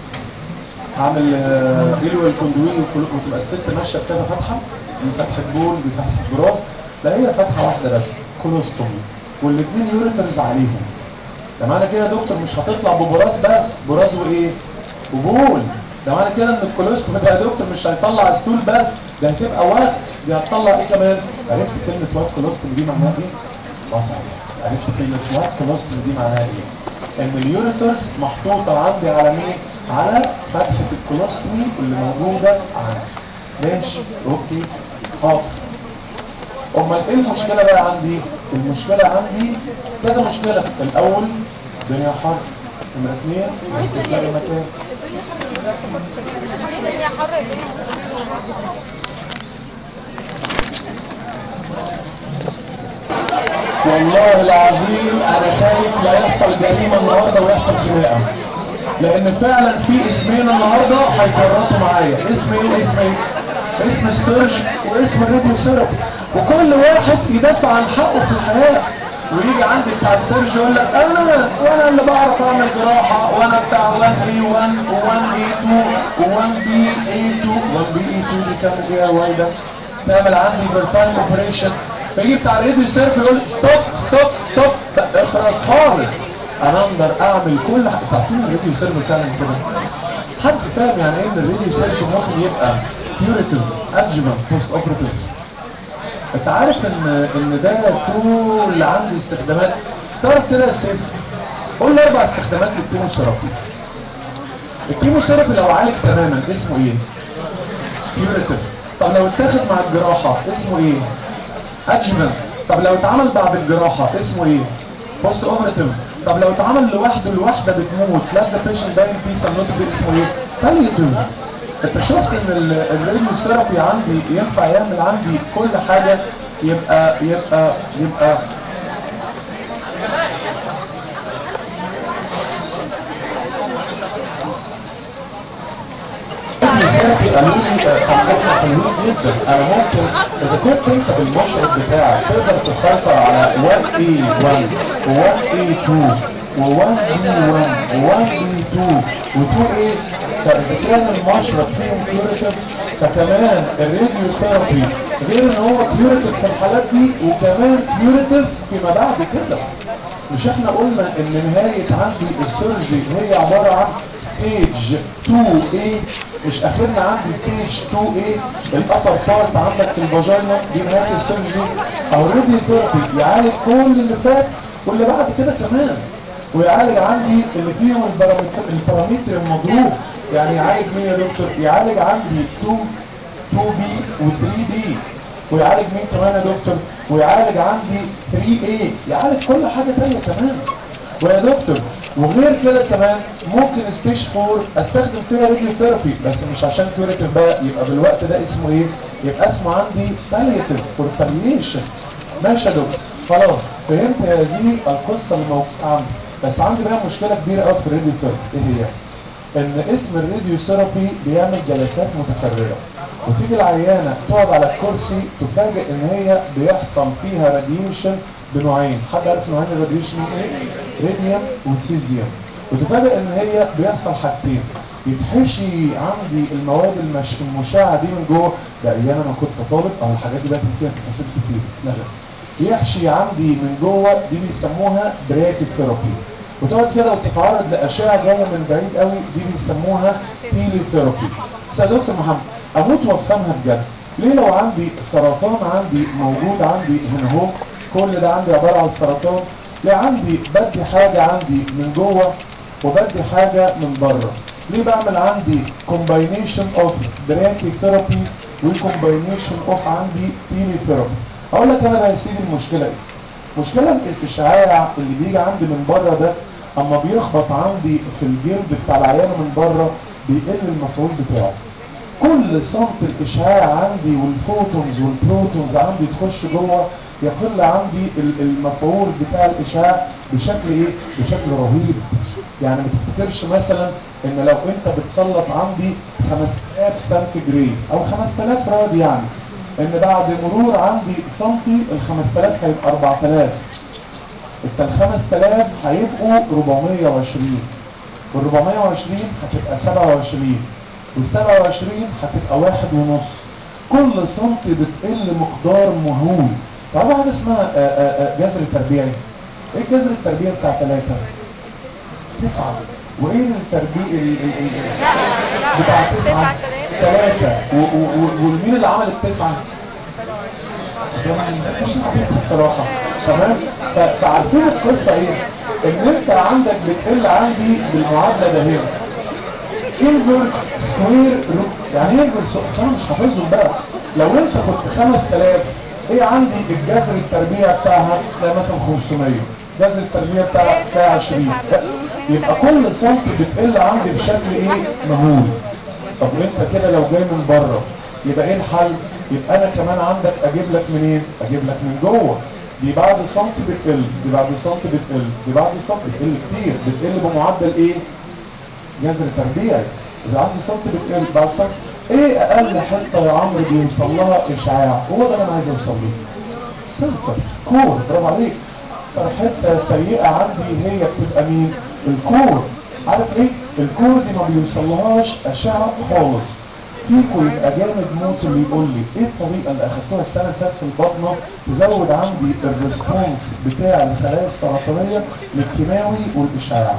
هعمل ايلوال كوندوي وتبقى الست ماشيه بكذا فتحه دي فتحه بول دي فتحه براز. لا هي فتحه واحده بس كولوستومي والاثنين يوريترز عليهم. ده معنى كده يا دكتور مش هتطلع ببراز بس براز وايه؟ وبول. ده معنى كده ان الكولوستومي ده يا دكتور مش هيطلع ستول بس ده هتبقى وات دي هتطلع ايه كمان؟ عرفت كلمه وات كولوستومي دي معناها ايه؟ اه صحيح. عرفت كلمه وات كولوستومي دي معناها ايه؟ ان اليوريترز محطوطه عندي على مين؟ على فتحه الكولوستومي اللي موجوده عندي. ماشي اوكي حاضر. امال ايه المشكله بقى عندي؟ المشكله عندي كذا مشكله. الاول الدنيا حر. نمره اثنين مش تلاقي مكان. الدنيا حر الدنيا والله العظيم انا خايف لا يحصل جريمه النهارده ويحصل خناقه. لان فعلا في اسمين النهارده هيفرطوا معايا. اسم ايه واسم ايه؟ اسم السيرج واسم الراديو ثيرابي. وكل واحد يدافع عن حقه في الحياه. ويجي عندي بتاع السيرج يقول لك انا وانا اللي بعرف اعمل جراحه وانا بتاع واحد اي واحد و1 اي اتنين و1 بي اي اتنين واحد بي اي اتنين دي تعمل ايه يا وايده؟ تعمل عندي فيرتايم اوبريشن. فيجي بتاع الراديو سيرف يقول ستوب ستوب ستوب اخرس خالص. انا اقدر اعمل كل حاجه. عارفين الراديو سيرف بتعمل كده؟ حد فاهم يعني ايه ان الراديو سيرف ممكن يبقى كيوريتيف ادجوفنت بوست اوبريتيف؟ انت عارف ان ان ده كل عندي استخدامات. تعرف كده يا سيف؟ قول لي اربع استخدامات للكيموثيرابي. الكيموثيرابي لو عالج تماما اسمه ايه؟ كيوريتيف. طب لو اتاخد مع الجراحه اسمه ايه؟ ادجوفنت. طب لو اتعمل بعد الجراحه اسمه ايه؟ بوست اوبريتيف. طب لو اتعمل لوحده الواحده بتموت لا ذا بيشنت داين بيس اند نوت اسمه ايه؟ بالياتيف. انت شفت ان الراديو ثيرابي عندي ينفع يعمل عندي كل حاجه. يبقى يبقى يبقى ثيرابي قالوا لي حاجتنا حلوين جدا. انا ممكن اذا كنت انت بالمشرط بتاعك تقدر تسيطر على واحد اي واحد و1 اي اتنين و1 بي واحد و1 بي اتنين و2 اي. فاذا كان المشرط فيهم كيوريتيف فكمان الراديو ثيرابي غير ان هو كيوريتيف في الحالات دي وكمان كيوريتيف فيما بعد كده. مش احنا قلنا ان نهاية عندي السيرجي هي عبارة عن ستيج اتنين اي؟ مش اخرنا عندي ستيج اتنين اي الابر بارت عندك في الفاجينا دي نهاية السيرجي. او الراديو ثيرابي يعالج كل اللي فات واللي بعد كده كمان. ويعالج عندي اللي فيهم البارامتر المضروب. يعني يعالج مين يا دكتور؟ يعالج عندي اتنين بي و3 بي. ويعالج مين كمان يا دكتور؟ ويعالج عندي ثري اي. يعالج كل حاجه ثانيه كمان. ويا دكتور وغير كده كمان ممكن ستيج اربعة استخدم فيها راديو ثيرابي بس مش عشان كيوريتيف بقى. يبقى بالوقت ده اسمه ايه؟ يبقى اسمه عندي بالياتيف فور باليشن. ماشي يا دكتور خلاص فهمت هذه القصه اللي موجوده عندي. بس عندي بقى مشكله كبيره قوي في الراديو ثيرابي. ايه هي؟ ان اسم الراديو ثيرابي بيعمل جلسات متكرره وتيجي العيانه تقعد على الكرسي تفاجئ ان هي بيحصل فيها راديشن بنوعين. حد عارف نوعين الراديشن ايه؟ راديوم وسيزيوم. وتفاجئ ان هي بيحصل حاجتين. يتحشي عندي المواد المش... المشعه دي من جوه. ده ايام انا كنت طالب او الحاجات دي بقت فيها تفاصيل كتير اتلغت. يحشي عندي من جوه دي بيسموها براكي ثيرابي. وتقعد كده وتتعرض لاشعه جايه من بعيد قوي دي بيسموها تيلي ثيرابي. بس يا دكتور محمد اموت وافهمها بجد. ليه لو عندي سرطان عندي موجود عندي هنا اهو كل ده عندي عباره عن سرطان. ليه عندي بدي حاجه عندي من جوه وبدي حاجه من بره؟ ليه بعمل عندي كومباينيشن اوف براكي ثيرابي وكومباينيشن اوف عندي تيلي ثيرابي؟ اقول لك انا بقى يا سيدي المشكله ايه؟ مشكلة الاشعاع اللي بيجي عندي من بره ده اما بيخبط عندي في الجلد بتاع العيان من بره بيقل المفعول بتاعه. كل سنت الاشعاع عندي والفوتونز والبروتونز عندي تخش جوه يقل عندي المفعول بتاع الاشعاع بشكل ايه؟ بشكل رهيب. يعني ما تفتكرش مثلا ان لو انت بتسلط عندي خمسة آلاف سنتيجريد او خمسة آلاف راد يعني ان بعد مرور عندي سنتي ال خمسة آلاف هيبقى أربعة آلاف. انت ال خمسة آلاف هيبقوا أربعمية وعشرين وال أربعمية وعشرين هتبقى سبعة وعشرين وال سبعة وعشرين هتبقى واحد ونص. كل سنتي بتقل مقدار مهول. تعرفوا حاجه اسمها جذر تربيعي؟ ايه الجذر التربيعي بتاع ثلاثة؟ تسعة. وايه التربيع بتاع تسعة؟ ثلاثة. ومين اللي عمل التسعة؟ مش عارف الصراحة. تمام؟ فعارفين القصة ايه؟ ان انت عندك بتقل عندي بالمعادلة ده هنا انفرس سكوير روت. يعني ايه انفرس؟ انا مش حافظهم بقى. لو انت كنت خمسة آلاف ايه عندي الجذر التربيع بتاعها؟ ده مثلا خمسمية. جذر التربيع بتاعها بتاع عشرين. يبقى كل سنتي بتقل عندي بشكل ايه؟ مهول. طب وانت كده لو جاي من بره يبقى ايه الحل؟ يبقى انا كمان عندك اجيب لك منين؟ اجيب لك من جوه. دي بعد سنتي بتقل، دي بعد سنتي بتقل، دي بعد سنتي بتقل كتير. بتقل بمعدل ايه؟ جذر تربيعي. يبقى عندي سنتي بتقل بعد سنتي. ايه اقل حته يا عمرو بيوصل لها اشعاع؟ هو ده اللي انا عايز اوصل له. سنتر كور. برافو عليك. اكتر حته سيئه عندي هي بتبقى مين؟ الكور. عارف ليه؟ الكور دي ما بيوصلهاش اشعه خالص. فيكم يبقى جامد موت اللي يقول لي ايه الطريقه اللي اخدتوها السنه اللي فاتت في البطنه تزود عندي الريسبونس بتاع الخلايا السرطانيه للكيماوي والاشعاع.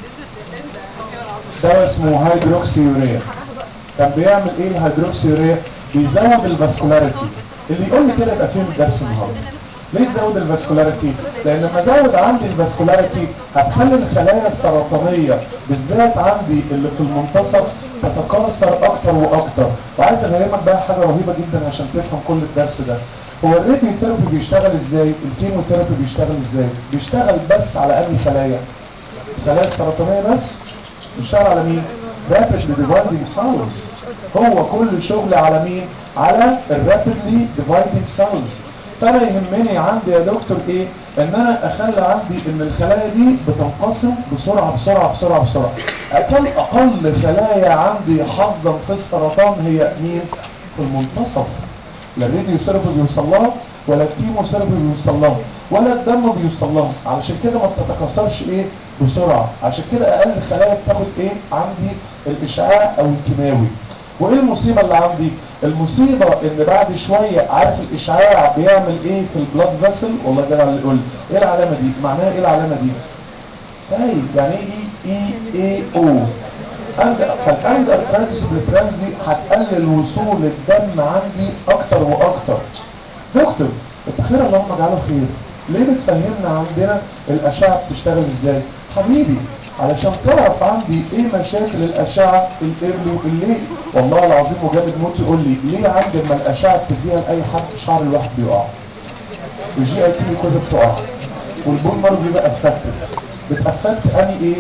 ده اسمه هيدروكسيوريا. كان بيعمل ايه الهيدروكسيوريا؟ بيزود الفاسكولاريتي. اللي يقول لي كده يبقى فين الدرس النهارده. ليه تزود الفاسكولاريتي؟ لان لما ازود عندي الفاسكولاريتي هتخلي الخلايا السرطانيه بالذات عندي اللي في المنتصف تتكاثر اكتر واكتر. وعايز افهمك بقى حاجه رهيبه جدا عشان تفهم كل الدرس ده. هو الراديو ثيرابي بيشتغل ازاي؟ الكيموثيرابي بيشتغل ازاي؟ بيشتغل بس على انهي خلايا؟ الخلايا السرطانيه بس؟ بيشتغل على مين؟ rapidly dividing cells. هو كل شغل على مين؟ على الرابيدلي dividing cells. فانا يهمني عندي يا دكتور ايه؟ ان انا اخلي عندي ان الخلايا دي بتنقسم بسرعه بسرعه بسرعه بسرعه. اقل اقل خلايا عندي حظا في السرطان هي مين؟ في المنتصف. لا الراديو ثيرابي بيوصل لها ولا الكيمو ثيرابي بيوصل لها ولا الدم بيوصل لها. علشان كده ما بتتكاثرش ايه؟ بسرعه. عشان كده اقل خلايا بتاخد ايه؟ عندي الاشعاع او الكيماوي. وايه المصيبه اللي عندي؟ المصيبه ان بعد شويه عارف الاشعاع بيعمل ايه في البلاد فيسل؟ والله ده اللي يقول ايه العلامه دي؟ معناها ايه العلامه دي؟ طيب يعني ايه اي اي او؟ فالأند ارثرايتس بالترانس دي هتقلل وصول الدم عندي اكتر واكتر. دكتور الخير اللهم اجعله خير. ليه بتفهمنا عندنا الاشعه بتشتغل ازاي؟ حبيبي علشان تعرف عندي ايه مشاكل الاشعه الايرلي والليل. والله العظيم وجامد موت يقول لي ليه عندي لما الاشعه بتديها لاي حد شعر الواحد بيقع، والجي اي تي ميكوزا بتقع، والبون مارو بيبقى افكتد. بتافكت اني ايه؟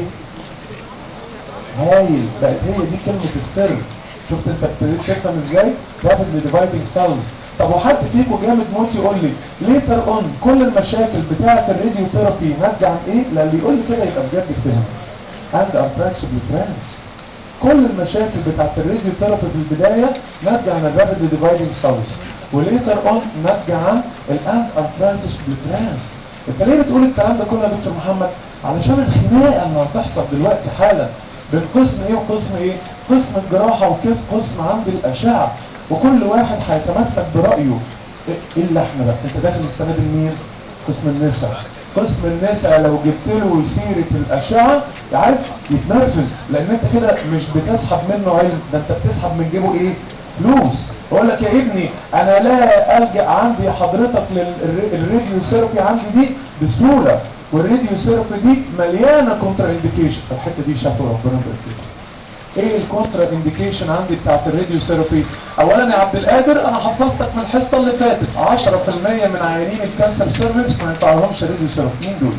هايل. بقت هي دي كلمه السر. شفت انت ابتديت تفهم ازاي؟ رابيدلي ديفايدنج سيلز. طب وحد فيكم جامد موت يقول لي ليتر اون كل المشاكل بتاعه الراديو ثيرابي ناتجه عن ايه؟ لا اللي يقول لي كده يبقى بجد فهم. عند ارثرايتس بالترانس كل المشاكل بتاعه الراديو ثيرابي في البدايه ناتجه عن الرابيدلي ديفايدنج سيلز، وليتر اون ناتجه عن الاند ارثرايتس بالترانس. انت ليه بتقول الكلام ده كله يا دكتور محمد؟ علشان الخناقه اللي هتحصل دلوقتي حالا بين قسم ايه وقسم ايه؟ قسم الجراحه وقسم عند الاشعه، وكل واحد هيتمسك برايه. الا احنا بقى. انت داخل السنه دي لمين؟ قسم النساء. قسم النساء لو جبت له سيره الاشعه عارف يتنرفز، لان انت كده مش بتسحب منه علم، ده انت بتسحب من جيبه ايه؟ فلوس. اقول لك يا ابني انا لا الجا عندي حضرتك للراديو ثيرابي عندي دي بسهوله، والراديو ثيرابي دي مليانه كونترا انديكيشن. الحته دي شافوا ربنا يبارك. ايه الكونترا انديكيشن عندي بتاعت الراديو ثيرابي؟ اولا يا عبد القادر انا حفظتك من الحصه اللي فاتت عشرة في المية من عيانين الكانسر سيرفكس ما ينفعلهمش راديو ثيرابي. مين دول؟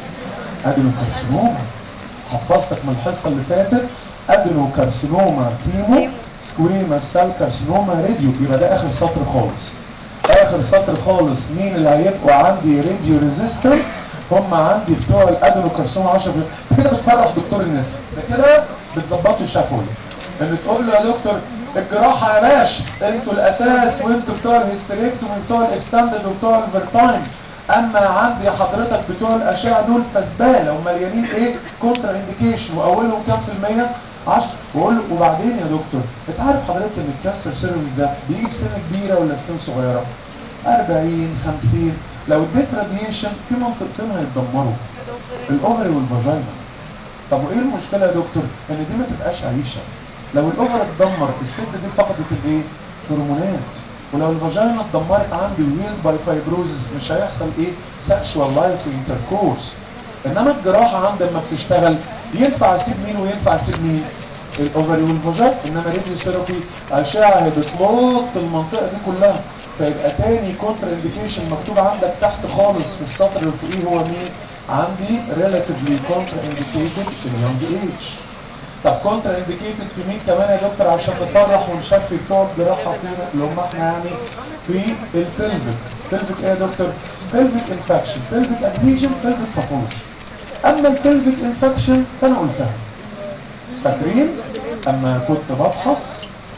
ادينوكارسينوما. حفظتك من الحصه اللي فاتت ادينوكارسينوما كيمو سكويما سيل كارسينوما راديو. يبقى ده اخر سطر خالص. اخر سطر خالص. مين اللي هيبقوا عندي راديو ريزيستنت؟ هم عندي بتوع الادينوكارسينوما عشرة في المية. انت كده بتفرح دكتور النساء، ده كده بتظبط له الشفوي. ان تقول له يا دكتور الجراحه يا باشا انتوا الاساس، وانتوا بتوع الهيستريكتومي وبتوع الاكستندد وبتوع الفيرتايم، اما عندي حضرتك بتوع الاشعه دول فزباله ومليانين ايه؟ كونترا انديكيشن. واولهم كام في الميه؟ عشرة. واقول له وبعدين يا دكتور انت عارف حضرتك ان الكانسر سيرفيس ده بيجي في سن كبيره ولا في سن صغيره؟ أربعين خمسين. لو اديت راديشن في منطقتين هيتدمروا، الاوفري والفاجينا. طب وايه المشكله يا دكتور؟ ان دي ما تبقاش عيشه. لو الاوفر اتدمر الست دي فقدت الايه؟ هرمونات. ولو الفاجينا اتدمرت عندي وهيلد باي فايبروزز مش هيحصل ايه؟ سكشوال لايف وانتركورس. انما الجراحه عندي لما بتشتغل ينفع اسيب مين وينفع اسيب مين؟ الاوفري والفاجينا. انما راديو ثيرابي اشعه بتمط المنطقه دي كلها. فيبقى تاني كونتر انديكيشن مكتوب عندك تحت خالص في السطر اللي فوقيه هو مين؟ عندي relatively contraindicated in young age. طب كونترا انديكيتد في مين كمان يا دكتور عشان نفرح ونشفي بتوع الجراحه فينا اللي هم احنا يعني؟ في البلفيك. بلفيك ايه يا دكتور؟ بلفيك انفكشن، بلفيك ادهيجن، بلفيك باثولوجي. اما البلفيك انفكشن فانا قلتها. فاكرين؟ اما كنت بفحص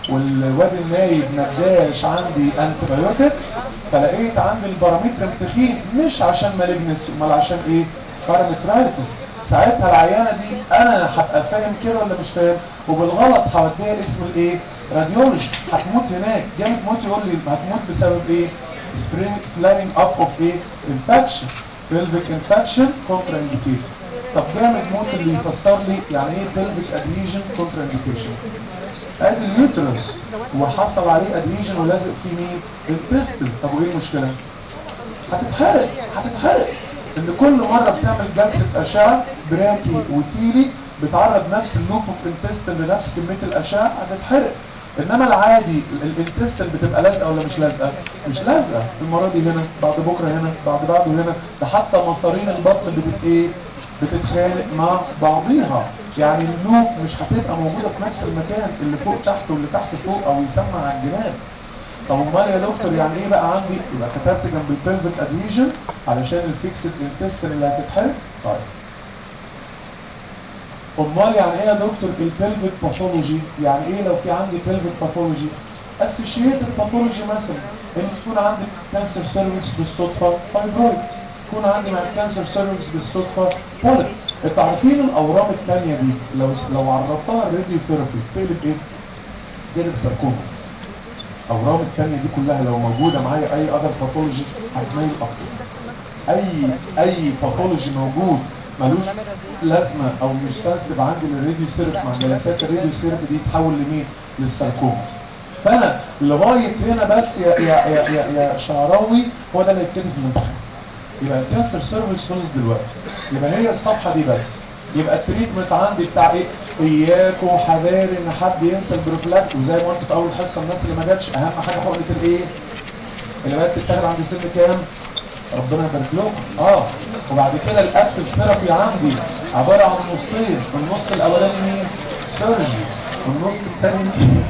والواد النايب نداش عندي انتبيوتيك، فلقيت عندي البارامتر تخين مش عشان مالجنس، امال عشان ايه؟ بارامترايتس. ساعتها العيانه دي انا هبقى فاهم كده ولا مش فاهم؟ وبالغلط هوديها اسم الايه؟ راديولوجي. هتموت هناك جامد موت، يقول لي هتموت بسبب ايه؟ سبرينج فلارينج اب اوف ايه؟ انفكشن، بيلفيك انفكشن كونترا انديكيتد. طب جامد موت اللي يفسر لي يعني ايه بيلفيك ادهيجن كونترا انديكيشن. ادي اليوترس وحصل عليه ادهيجن ولازق فيه مين؟ التستل. طب وايه المشكله؟ هتتحرق هتتحرق. ان كل مره بتعمل جلسه اشعه براكي وكيلي بتعرض نفس اللوب اوف انتستل لنفس كميه الاشعه هتتحرق. انما العادي الانتستل بتبقى لازقه ولا مش لازقه؟ مش لازقه. المره دي هنا، بعد بكره هنا، بعد بعده هنا، ده حتى مصارين البطن بتت ايه؟ بتتخانق مع بعضيها. يعني اللوب مش هتبقى موجوده في نفس المكان، اللي فوق تحت واللي تحت فوق او يسمى على الجناب. طب امال يا دكتور يعني ايه بقى عندي؟ يبقى كتبت جنب البلفيك ادهيجن علشان الفيكسد انتستين اللي هتتحرق. طيب امال يعني ايه يا دكتور البلفيك باثولوجي؟ يعني ايه لو في عندي بلفيك باثولوجي؟ اسوشيتد باثولوجي مثلا ان يكون عندي كانسر سيرفكس بالصدفه فايبرويد، يكون عندي مع الكانسر سيرفكس بالصدفه بوليب. انتوا عارفين الاورام الثانيه دي لو لو عرضتها الراديو ثيرابي تقلب ايه؟ تقلب ساركوماس. الاورام الثانيه دي كلها لو موجوده معايا اي اذر باثولوجي هتميل اكتر. اي اي باثولوجي موجود ملوش لازمه او مش سنسيتيف عندي للراديو سيرب، مع جلسات الراديو سيرب دي تحول لمين؟ للساركوماس. فانا لغايه هنا بس يا يا يا يا, يا شعراوي هو ده اللي يتكتب في الامتحان. يبقى الكانسر سيرفيس خلص دلوقتي، يبقى هي الصفحه دي بس. يبقى التريتمنت عندي بتاع ايه؟ اياكوا حذاري ان حد ينسى البروفلاكت، وزي ما قلت في اول حصه الناس اللي ما جاتش اهم حاجه حقنه الايه؟ اللي بقت تتاخد عند سن كام؟ ربنا يبارك لكم. اه وبعد كده الاكتف ثيرابي عندي عباره عن نصين، النص الاولاني مين؟ سيرجي، والنص الثاني مين؟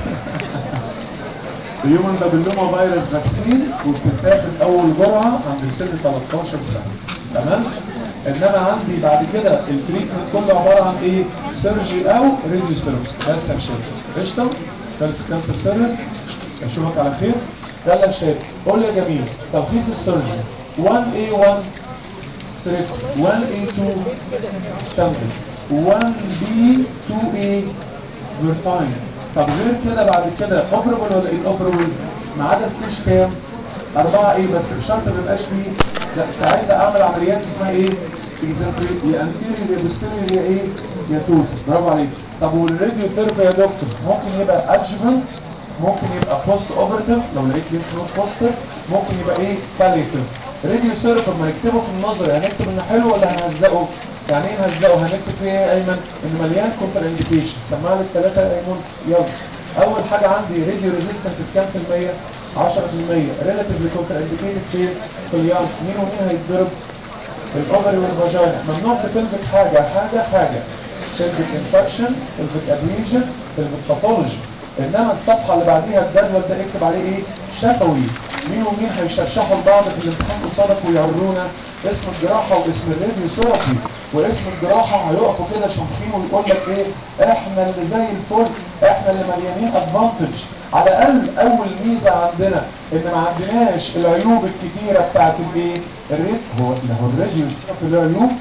هيومن بابيلوما فيروس فاكسين، وبتتاخد اول جرعه عند سن تلتاشر سنه. تمام؟ انما عندي بعد كده التريتمنت كله عباره عن ايه؟ سيرجي او راديو ثيرابي. بس يا شباب قشطه؟ خلص كانسر سيرفيس، اشوفك على خير. يلا يا شباب قول يا جميل تلخيص السيرجي واحد إيه واحد ستريك، واحد إيه اتنين ستاندرد، واحد بي اتنين إيه فيرتاين. طب غير كده بعد كده اوبرابل ولا ايه اوبرابل؟ ما عدا ستيج كام؟ أربعة ايه بس بشرط ما يبقاش فيه، لا ساعتها اعمل عمليات اسمها ايه؟ اكزنتري يا انتيريور يا بوستيريور يا ايه؟ يا توتال. برافو عليك. طب والراديو ثيرابي يا دكتور ممكن يبقى ادجفنت، ممكن يبقى بوست اوبرتيف لو لقيت لينف نود بوستر، ممكن يبقى ايه؟ باليتيف. راديو ثيرابي ما نكتبه في النظر هنكتب انه حلو ولا هنهزقه؟ يعني ايه نهزقه؟ هنكتب فيه ايه يا ايمن؟ انه مليان كونتر انديكيشن. سمع لي الثلاثه يا ايمن يلا. اول حاجه عندي راديو ريزيستنت في كام في الميه؟ عشرة في الميه. ريلاتيفلي كونتر انديكيتد فين؟ في اليانج. مين ومين هيتضرب؟ الاوفري والفاجينا. ممنوع في بلفيك حاجه حاجه حاجه بلفيك انفكشن، بلفيك ادهيجن، بلفيك باثولوجي. انما الصفحه اللي بعديها الجدول ده اكتب عليه ايه؟ شفوي. مين ومين هيشرشحوا لبعض في الامتحان قصادك ويورونا اسم الجراحه واسم الراديو ثيرابي، واسم الجراحه هيقفوا كده شامخين ويقول لك ايه؟ احنا اللي زي الفل، احنا اللي مليانين ادفانتج. على الاقل اول ميزه عندنا ان ما عندناش العيوب الكتيره بتاعت الايه؟ الريد. هو هو الراديو ثيرابي له عيوب؟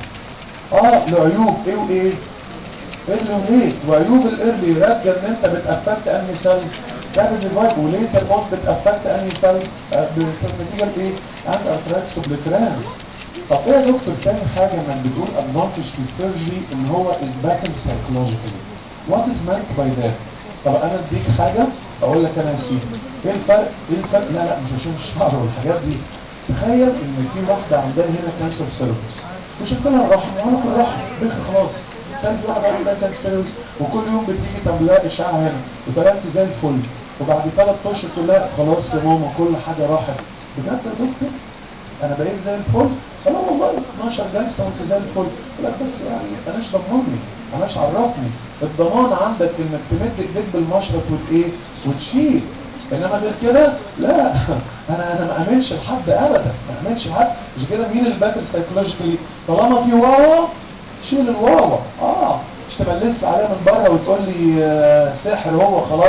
اه له عيوب ايه وايه؟ ايرلي وليت. وعيوب الايرلي راجع ان انت بتافكت انهي سيلز؟ رابيد ريفايف. وليت اون بتافكت انهي سيلز؟ نتيجه لايه؟ عند ارثرايتس وبليترانس. طب ايه يا دكتور تاني حاجه انك بتقول ادفانتج في السيرجري ان هو از باتل سايكولوجيكالي. وات از مانت باي ذات؟ طب انا اديك حاجه اقول لك انا يا سيدي ايه الفرق؟ ايه الفرق؟ لا لا مش عشان الشعر والحاجات دي. تخيل ان في واحده عندها هنا كانسر سيرفكس وشكلها الرحم وعنق الرحم بخ خلاص. كان في واحده عندها كانسر سيرفكس وكل يوم بتيجي تعمل لها اشعه هنا وطلعت زي الفل، وبعد ثلاث اشهر تقول لها خلاص يا ماما كل حاجه راحت. بجد يا دكتور انا بقيت زي الفل؟ لا والله اتناشر جلسه وانت زي الفل. لا بس يعني اناش ضمني، اناش عرفني. الضمان عندك انك تمد ايديك بالمشرط وايه؟ وتشيل. انما غير كده لا. انا انا ما امنش لحد ابدا، ما امنش لحد. مش كده مين الباتر سايكولوجيكالي؟ طالما في واوا شيل الواوا. اه مش تملس عليها من بره وتقول لي آه سحر هو خلاص.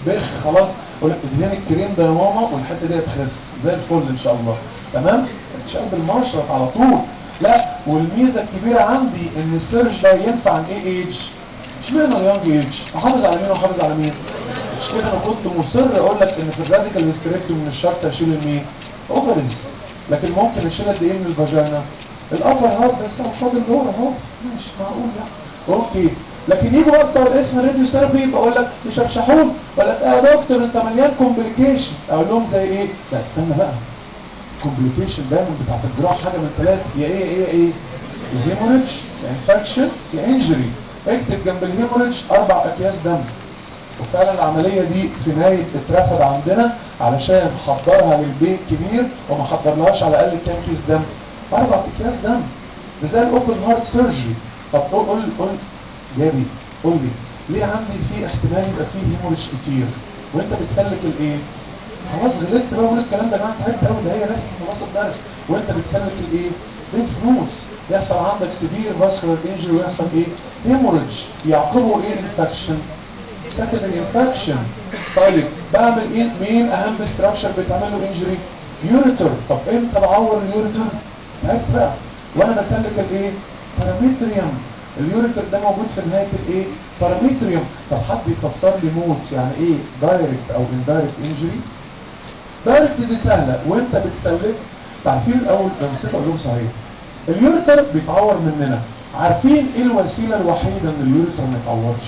بخ خلاص، اقول لك ادهني الكريم ده يا ماما والحته دي هتخس زي الفل ان شاء الله. تمام؟ تشال بالمشرط على طول. لا، والميزه الكبيره عندي ان السيرج ده ينفع عن ايه ايج؟ اشمعنى اليونج ايج؟ احافظ على مين واحافظ على مين؟ مش كده انا كنت مصر اقول لك ان في الراديكال هيستريكتومي من الشرط اشيل المين؟ اوفرز. لكن ممكن اشيل قد ايه من الفاجينا؟ الابر هاف بس، او فاضل لور هاف، مش معقول يعني. اوكي. لكن يجوا بقى بتوع الاسم راديو ثيرابي بقول لك يشرشحون، ولا لك يا دكتور انت مليان كومبليكيشن، اقول لهم زي ايه؟ لا استنى بقى، كومبليكيشن دايما بتاعت الجراحه حاجه من ثلاثه، يا ايه يا ايه ايه؟ يا هيموريدج، يا انفكشن، يا انجري. اكتب جنب الهيموريدج اربع اكياس دم. وفعلا العمليه دي في نايب اترفض عندنا علشان حضرها للبيت كبير وما حضرلهاش على الاقل كام كيس دم؟ اربع اكياس دم. ده زي الاوبن هارت سيرجري. طب قول قول قول جابي، قول لي ليه عندي في احتمال يبقى فيه هيموريدج كتير وانت بتسلك الايه؟ خلاص غلطت بقى، قول الكلام ده يا جماعه، تعبت قوي، ده هي رسم خلاص الدرس، وانت بتسلك الايه؟ ليمف يحصل عندك سيفير فاسكولار انجري ويحصل ايه؟ هيموريدج، يعقبه ايه؟ انفكشن، سكندري انفكشن. طيب بعمل ايه؟ مين اهم ستراكشر بتعمل له انجري؟ يوريتر. طب امتى بعور اليوريتر؟ تعبت بقى وانا بسلك الايه؟ بارامتريوم. اليوريتر ده موجود في نهايه الايه؟ بارامتريوم. طب حد يفسر لي موت يعني ايه دايركت او اندايركت انجري؟ دايركت دي سهله، وانت بتسلك. عارفين الاول نسيت اقول لهم صحيح، اليوريتر بيتعور مننا، عارفين ايه الوسيله الوحيده ان اليوريتر ما يتعورش؟